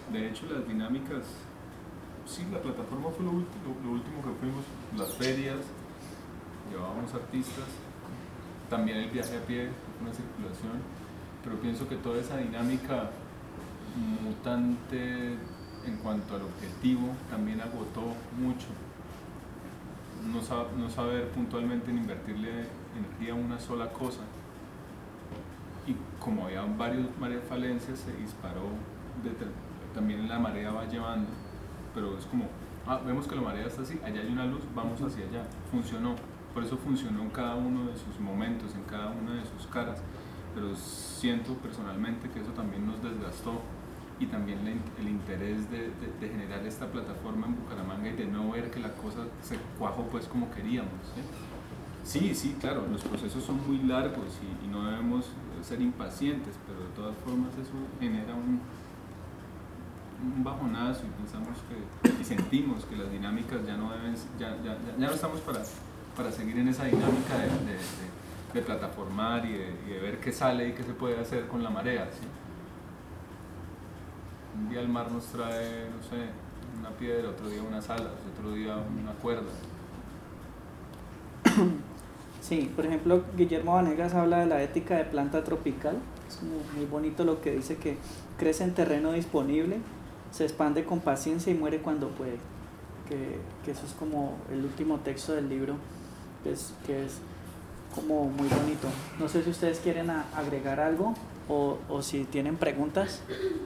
de hecho las dinámicas, sí, la plataforma fue lo, ulti- lo, lo último que fuimos, las ferias, llevábamos artistas, también el viaje a pie, una circulación, pero pienso que toda esa dinámica mutante en cuanto al objetivo también agotó mucho. No, sab- no saber puntualmente en invertirle energía a una sola cosa, y como había varios, varias falencias se disparó, de, también la marea va llevando, pero es como, ah, vemos que la marea está así, allá hay una luz, vamos hacia allá, funcionó, por eso funcionó en cada uno de sus momentos, en cada una de sus caras, pero siento personalmente que eso también nos desgastó, y también la, el interés de, de, de generar esta plataforma en Bucaramanga y de no ver que la cosa se cuajó pues como queríamos, ¿sí? Sí, sí, claro, los procesos son muy largos y, y no debemos ser impacientes, pero de todas formas eso genera un, un bajonazo y pensamos que, y sentimos que las dinámicas ya no deben, ya, ya, ya, ya no estamos para, para seguir en esa dinámica de, de, de, de plataformar y de, y de ver qué sale y qué se puede hacer con la marea, ¿sí? Un día el mar nos trae, no sé, una piedra, otro día unas alas, otro día una cuerda. Sí, por ejemplo, Guillermo Vanegas habla de la ética de planta tropical. Es como muy bonito lo que dice, que crece en terreno disponible, se expande con paciencia y muere cuando puede. Que, que eso es como el último texto del libro, que es, que es como muy bonito. No sé si ustedes quieren a, agregar algo o, o si tienen preguntas.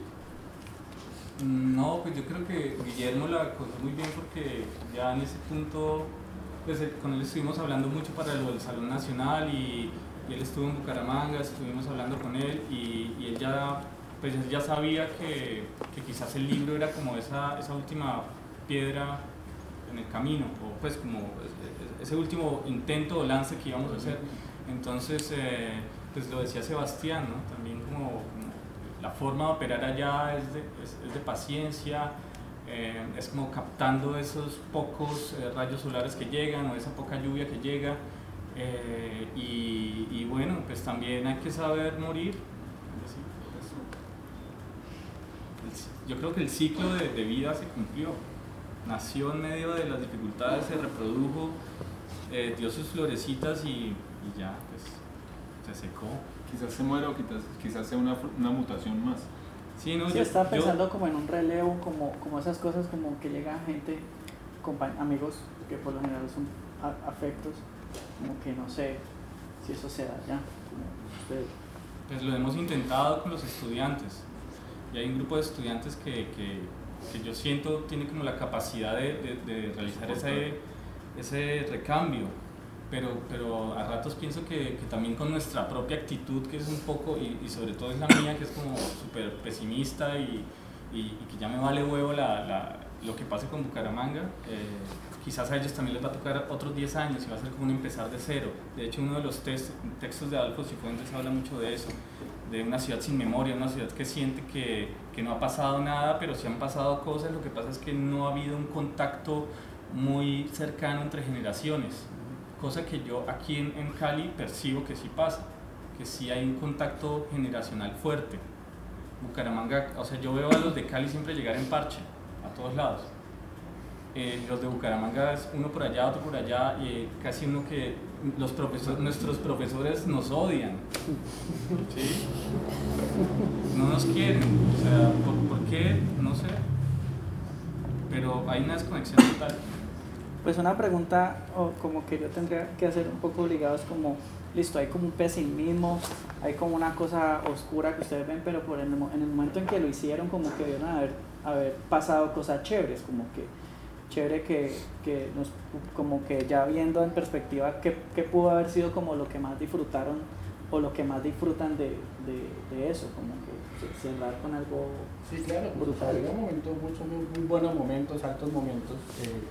No, pues yo creo que Guillermo la contó muy bien, porque ya en ese punto, pues con él estuvimos hablando mucho para lo del Salón Nacional y, y él estuvo en Bucaramanga, estuvimos hablando con él y, y él ya, pues él ya sabía que, que quizás el libro era como esa, esa última piedra en el camino, o pues como ese último intento o lance que íbamos a hacer. Entonces, eh, pues lo decía Sebastián, ¿no? También como, como la forma de operar allá es de, es, es de paciencia, eh, es como captando esos pocos eh, rayos solares que llegan o esa poca lluvia que llega, eh, y, y bueno, pues también hay que saber morir. Yo creo que el ciclo de, de vida se cumplió, nació en medio de las dificultades, se reprodujo, eh, dio sus florecitas y, y ya, pues se secó. Quizás se muera o quizás, quizás sea una, una mutación más. Sí, no, Sí, yo estaba pensando yo, como en un relevo, como, como esas cosas, como que llega gente, amigos que por lo general son a, afectos, como que no sé si eso se da ya. Ustedes. Pues lo hemos intentado con los estudiantes, y hay un grupo de estudiantes que, que, que yo siento tiene como la capacidad de, de, de realizar ese, ese recambio. Pero, pero a ratos pienso que, que también con nuestra propia actitud, que es un poco, y, y sobre todo es la mía, que es como súper pesimista y, y, y que ya me vale huevo la, la, lo que pase con Bucaramanga, eh, quizás a ellos también les va a tocar otros diez años y va a ser como un empezar de cero. De hecho, uno de los text, textos de Adolfo Cifuentes habla mucho de eso, de una ciudad sin memoria, una ciudad que siente que, que no ha pasado nada, pero sí han pasado cosas. Lo que pasa es que no ha habido un contacto muy cercano entre generaciones, cosa que yo aquí en, en Cali percibo que sí pasa, que sí hay un contacto generacional fuerte. Bucaramanga, o sea, yo veo a los de Cali siempre llegar en parche, a todos lados. Eh, los de Bucaramanga es uno por allá, otro por allá, y eh, casi uno que los profesores, nuestros profesores nos odian, ¿sí? No nos quieren, o sea, ¿por, por qué? No sé, pero hay una desconexión total. Pues una pregunta o como que yo tendría que hacer un poco obligado es como, listo, hay como un pesimismo, hay como una cosa oscura que ustedes ven, pero por el, en el momento en que lo hicieron como que vieron haber, haber pasado cosas chéveres, como que chévere que, que nos, como que ya viendo en perspectiva qué, qué pudo haber sido como lo que más disfrutaron o lo que más disfrutan de, de, de eso, como que cerrar con algo sí, claro, brutal. Había momentos, muchos muy, muy buenos momentos, altos momentos. Eh,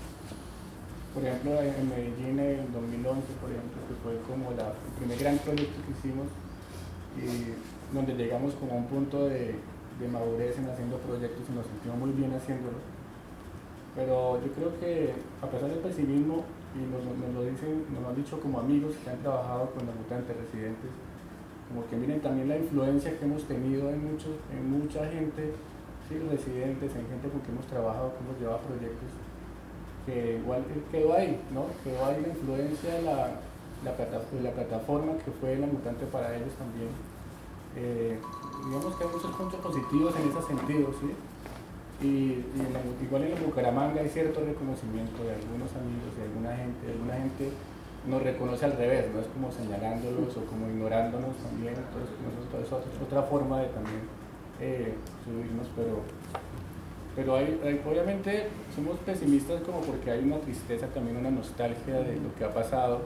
por ejemplo, en Medellín en el dos mil once, por ejemplo, que fue como la, el primer gran proyecto que hicimos, y donde llegamos como a un punto de, de madurez en haciendo proyectos y nos sentimos muy bien haciéndolo. Pero yo creo que a pesar del pesimismo, y nos, nos lo dicen, nos lo han dicho como amigos que han trabajado con los mutantes residentes, como que miren también la influencia que hemos tenido en, muchos, en mucha gente sí, residentes, en gente con quien hemos trabajado, que hemos llevado proyectos, que igual quedó ahí, ¿no? Quedó ahí la influencia de la, la, plata, de la plataforma que fue La Mutante para ellos también. Eh, digamos que hay muchos puntos positivos en ese sentido, ¿sí? Y, y en la, igual en la Bucaramanga hay cierto reconocimiento de algunos amigos, de alguna gente, de alguna gente nos reconoce al revés, no es como señalándolos o como ignorándonos también, entonces nosotros, eso es otra forma de también eh, subirnos, pero, pero hay, hay, obviamente somos pesimistas como porque hay una tristeza, también una nostalgia de lo que ha pasado,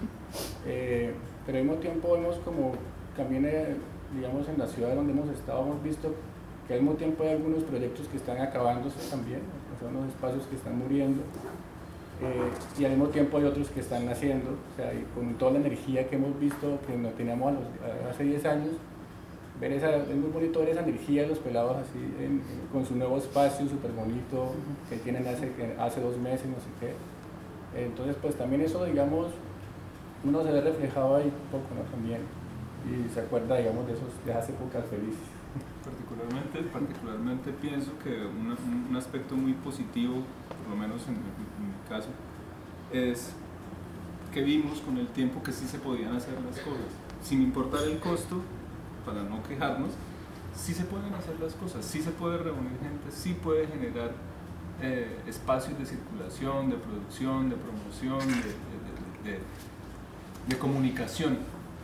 eh, pero al mismo tiempo vemos como también, eh, digamos, en la ciudad donde hemos estado, hemos visto que al mismo tiempo hay algunos proyectos que están acabándose también, son unos espacios que están muriendo, eh, y al mismo tiempo hay otros que están naciendo, o sea, y con toda la energía que hemos visto que no teníamos a los, a, hace diez años, ver esa, es muy bonito ver esa energía de los pelados así, en, en, con su nuevo espacio súper bonito que tienen hace, hace dos meses, no sé qué. Entonces, pues también eso, digamos, uno se ve reflejado ahí un poco, ¿no? También, y se acuerda, digamos, de, esos, de esas épocas felices. Particularmente, particularmente pienso que una, un, un aspecto muy positivo, por lo menos en, en mi caso, es que vimos con el tiempo que sí se podían hacer las cosas, sin importar el costo, para no quejarnos, sí se pueden hacer las cosas, sí se puede reunir gente, sí puede generar eh, espacios de circulación, de producción, de promoción, de, de, de, de, de comunicación,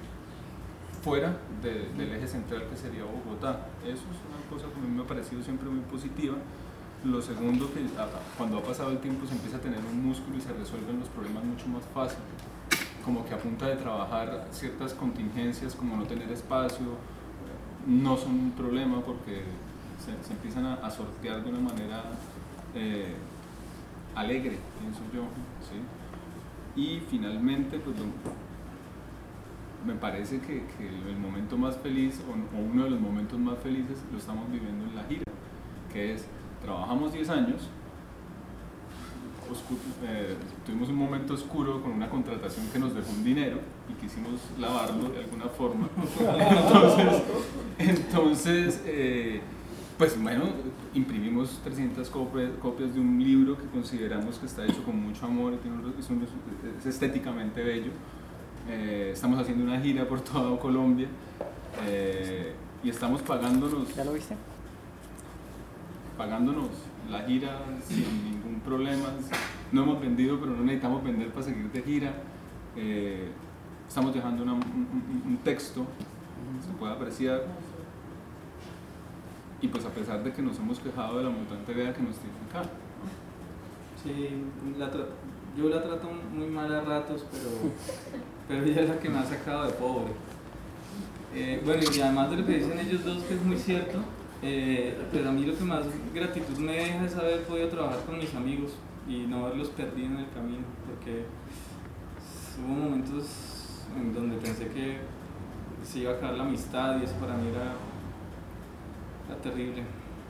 fuera de, del eje central que sería Bogotá. Eso es una cosa que a mí me ha parecido siempre muy positiva. Lo segundo, que a, cuando ha pasado el tiempo se empieza a tener un músculo y se resuelven los problemas mucho más fácil, como que a punta de trabajar ciertas contingencias como no tener espacio, no son un problema porque se, se empiezan a, a sortear de una manera eh, alegre, pienso yo, ¿sí? Y finalmente, pues lo, me parece que, que el momento más feliz, o, o uno de los momentos más felices, lo estamos viviendo en la gira, que es, trabajamos diez años, oscuro, eh, tuvimos un momento oscuro con una contratación que nos dejó un dinero y quisimos lavarlo de alguna forma. Entonces, entonces eh, pues bueno, imprimimos trescientas copias, copias de un libro que consideramos que está hecho con mucho amor, tiene un, es, un, es estéticamente bello. Eh, estamos haciendo una gira por toda Colombia eh, y estamos pagándonos. ¿Ya lo viste? Pagándonos la gira sin ningún problema. No hemos vendido, pero no necesitamos vender para seguir de gira. Eh, estamos dejando una, un, un texto que se puede apreciar. Y pues a pesar de que nos hemos quejado de la mutante vea que nos tiene acá. Sí, la yo la trato muy mal a ratos, pero, pero ella es la que me ha sacado de pobre. Eh, bueno, y además de lo que dicen ellos dos, que es muy cierto, eh, pues a mí lo que más gratitud me deja es haber podido trabajar con mis amigos y no haberlos perdido en el camino, porque hubo momentos en donde pensé que se iba a acabar la amistad y eso para mí era, era terrible.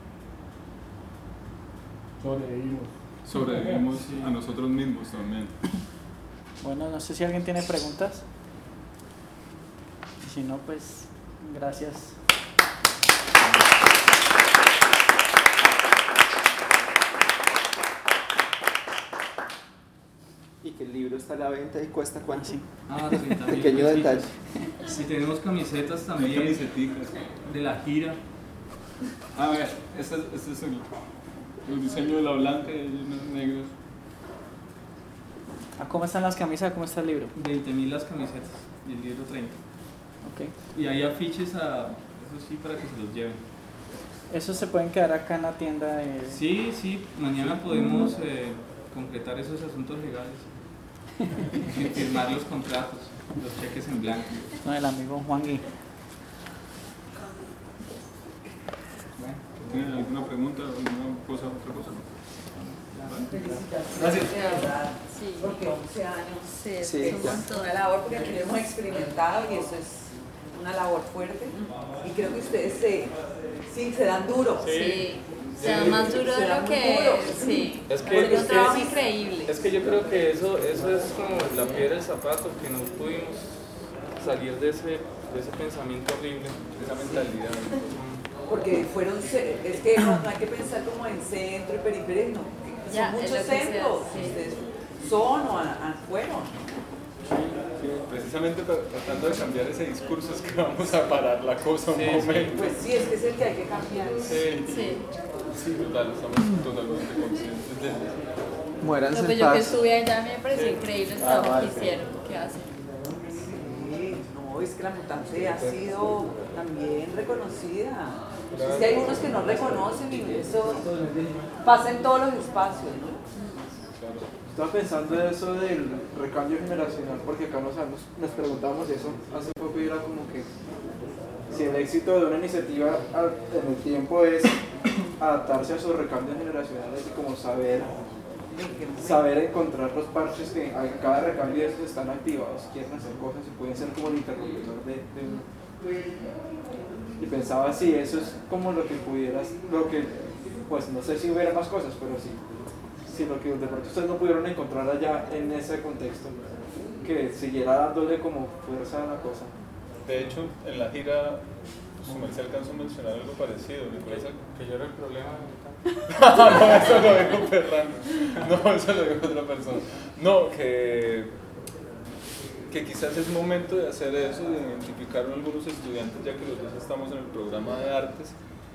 Sobrevivimos. Sobrevivimos sí. A nosotros mismos también. Bueno, no sé si alguien tiene preguntas. Y si no, pues gracias. Y que el libro está a la venta y cuesta cuánto. Sí. Ah, treinta mil Pequeño pesitos. detalle. Sí, tenemos camisetas también Camiseticas. de la gira. A ver, este, este es el, el diseño de la blanca y unas negras. ¿A cómo están las camisas? ¿Cómo está el libro? veinte mil las camisetas y el libro treinta. Okay. Y hay afiches, a, eso sí, para que se los lleven. ¿Esos se pueden quedar acá en la tienda? De... Sí, sí, mañana podemos eh, concretar esos asuntos legales. Firmar los contratos, los cheques en blanco. No, el amigo Juan Gui. Bueno, ¿Tienen alguna pregunta, alguna cosa, otra cosa? Felicitaciones. Gracias. De verdad, Sí. porque once años Sí, Sí, es un ya. montón. una labor, porque aquí lo hemos experimentado y eso es una labor fuerte. Y creo que ustedes se, sí, se dan duro. Sí, se da más duro Se de da lo muy que... duro. Sí, Es que- porque es es un que- trabajo increíble. Es que yo creo que eso, eso es como la piedra del zapato, que no pudimos salir de ese, de ese pensamiento horrible, de esa mentalidad. Entonces, porque fueron, ce- es que no, no hay que pensar como en centro y periferia, no, son Ya, es muchos lo que sea, centros, sí. ustedes son o han- han- fueron. Sí, precisamente tra- tratando de cambiar ese discurso es que vamos a parar la cosa un Sí, sí. momento. Pues sí, es que es el que hay que cambiar. Sí, Sí. sí, total, estamos totalmente conscientes de eso. Muéranse No, pues en yo que paz. estuve allá me pareció increíble el trabajo que hicieron, que hacen. Sí, no, es que la mutante ha sido también reconocida. Es que hay unos que no reconocen y eso pasa en todos los espacios, ¿no? Estaba pensando en eso del recambio generacional, porque acá nos, nos, nos preguntábamos eso hace poco y era como que si el éxito de una iniciativa a- en el tiempo es adaptarse a sus recambios generacionales y como saber, saber encontrar los parches que en cada recambio de esos están activados, quieren hacer cosas y pueden ser como el interlocutor de, de uno. Y pensaba si eso es como lo que pudieras, lo que, pues no sé si hubiera más cosas, pero sí. Si lo que de pronto ustedes no pudieron encontrar allá en ese contexto, que siguiera dándole como fuerza a la cosa. De hecho, en la gira su merced alcanzó a mencionar algo parecido. ¿Me parece? Que yo era el problema. No, eso lo dijo Ferrando. No, eso lo dijo otra persona. No, que, que quizás es momento de hacer eso, de identificar a algunos estudiantes, ya que los dos estamos en el programa de artes,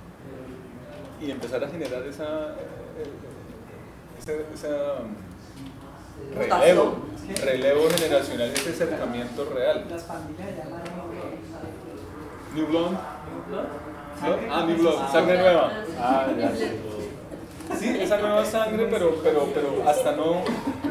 y empezar a generar esa, esa, esa relevo, relevo generacional, ese acercamiento real. Las familias llaman New Blonde. Ah, New Blood, sangre nueva. Ah, ya. Sí, esa nueva sangre, pero, pero, pero hasta no.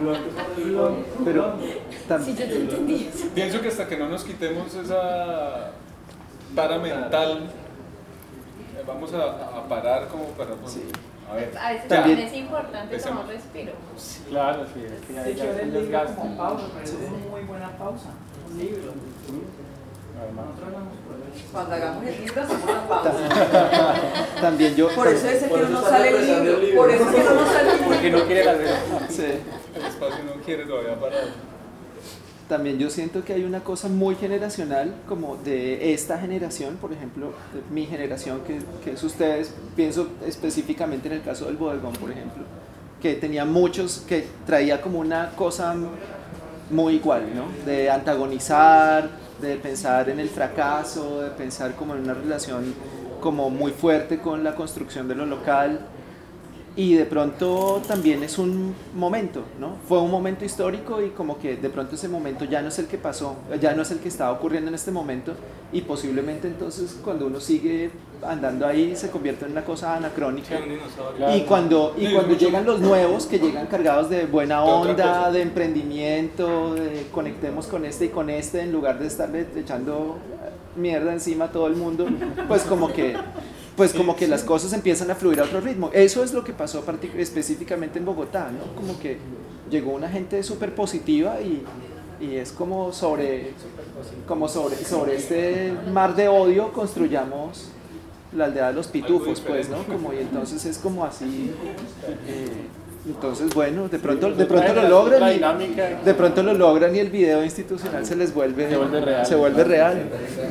Pero tam- Sí, yo te entendí. Pienso que hasta que no nos quitemos esa tara mental, eh, vamos a, a parar como para. A ver. A veces También- también es importante Empecemos. tomar respiro. Claro, sí, es que Sí, hay yo ya el un libro desgaste. como pausa, pero es una muy buena pausa. Un libro. Además. Nosotros no hemos podido. Cuando hagamos el libro hacemos una pausa. también yo. Por eso es el que no sale el libro. Por eso es que no sale el Porque libro. no quiere la verdad. Sí. El espacio no quiere todavía parar. También yo siento que hay una cosa muy generacional, como de esta generación, por ejemplo, de mi generación, que, que es ustedes, pienso específicamente en el caso del bodegón, por ejemplo, que tenía muchos, que traía como una cosa muy igual, ¿no? De antagonizar, de pensar en el fracaso, de pensar como en una relación como muy fuerte con la construcción de lo local. Y de pronto también es un momento, ¿no? Fue un momento histórico y como que de pronto ese momento ya no es el que pasó, ya no es el que está ocurriendo en este momento y posiblemente entonces cuando uno sigue andando ahí se convierte en una cosa anacrónica. Sí, un dinosaurio. Y cuando, y Sí, cuando mucho. llegan los nuevos que llegan cargados de buena De otra onda, cosa. de emprendimiento, de conectemos con este y con este en lugar de estarle echando mierda encima a todo el mundo, pues como que... pues como que las cosas empiezan a fluir a otro ritmo. Eso es lo que pasó partic- específicamente en Bogotá, ¿no? Como que llegó una gente súper positiva y, y es como sobre, como sobre, sobre este mar de odio construyamos la aldea de los pitufos, pues, ¿no? Como, y entonces es como así. eh, entonces, bueno, de pronto, de pronto lo logran La y, dinámica. de pronto lo logran y el video institucional se les vuelve, Se vuelve real. se vuelve real.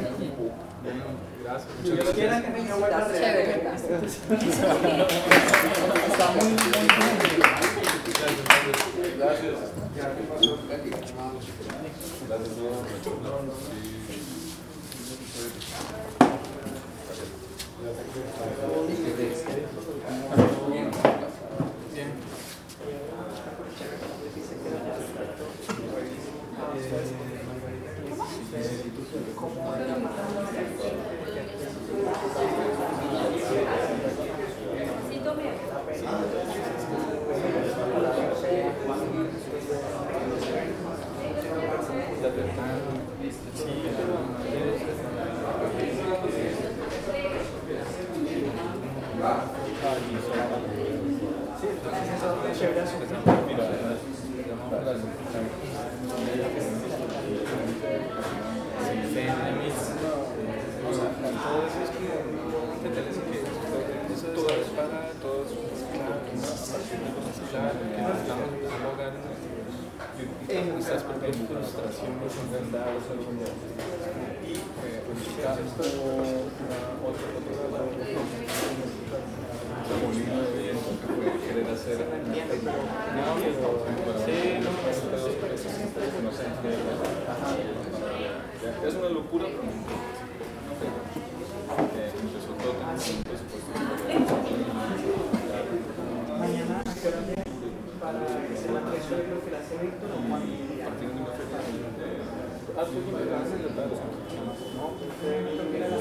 Gracias. Si Dios quiera que me vuelva a Chévere. Nuestras propias frustraciones son verdades, y eh, molino de viento que puede querer hacer. Es una locura, pero no empezó todo con un presupuesto. Mañana, ¿a qué hora viene? Para hacer la presión, creo que la hace Víctor o Juan. Partiendo de una fecha de... Ah, tú me la haces de tal. No, creo que era la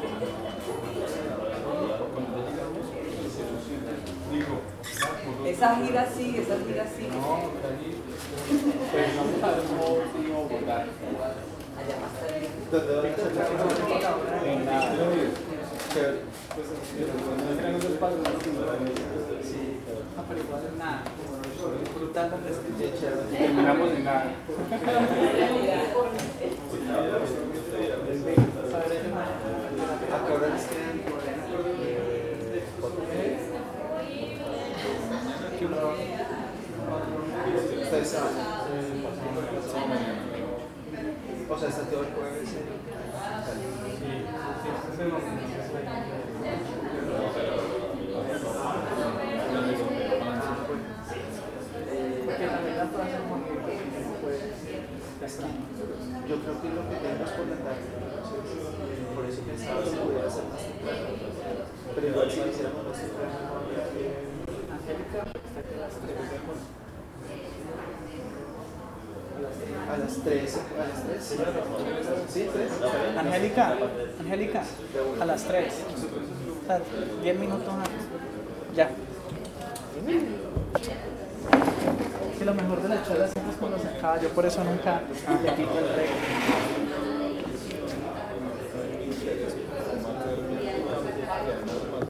Esa gira sigue, esa gira sigue. No, pues no sabemos cómo votar. Allá más tarde. ¿Dónde van a hacer la En la... Pues no tienen esos pasos, ¿no? Sí, no, pero igual es nada, como disfrutando de este chévere. Terminamos en nada. ¿A qué hora les quedan? Ustedes saben. O sea, está todo el jueves. Porque también la plaza Juan Miguel no puede estar. Yo creo que lo que tenemos por la tarde, entonces, por eso pensaba si podía hacer más temprano. Pero igual si lo hiciéramos más temprano, no habría que... Angélica, está aquí a las tres. A las tres, a las tres. Sí, tres. Angélica, Angélica, a las tres. O sea, diez minutos antes. Ya. Que lo mejor de la charla siempre es cuando se acaba. Yo por eso nunca le quito el rey.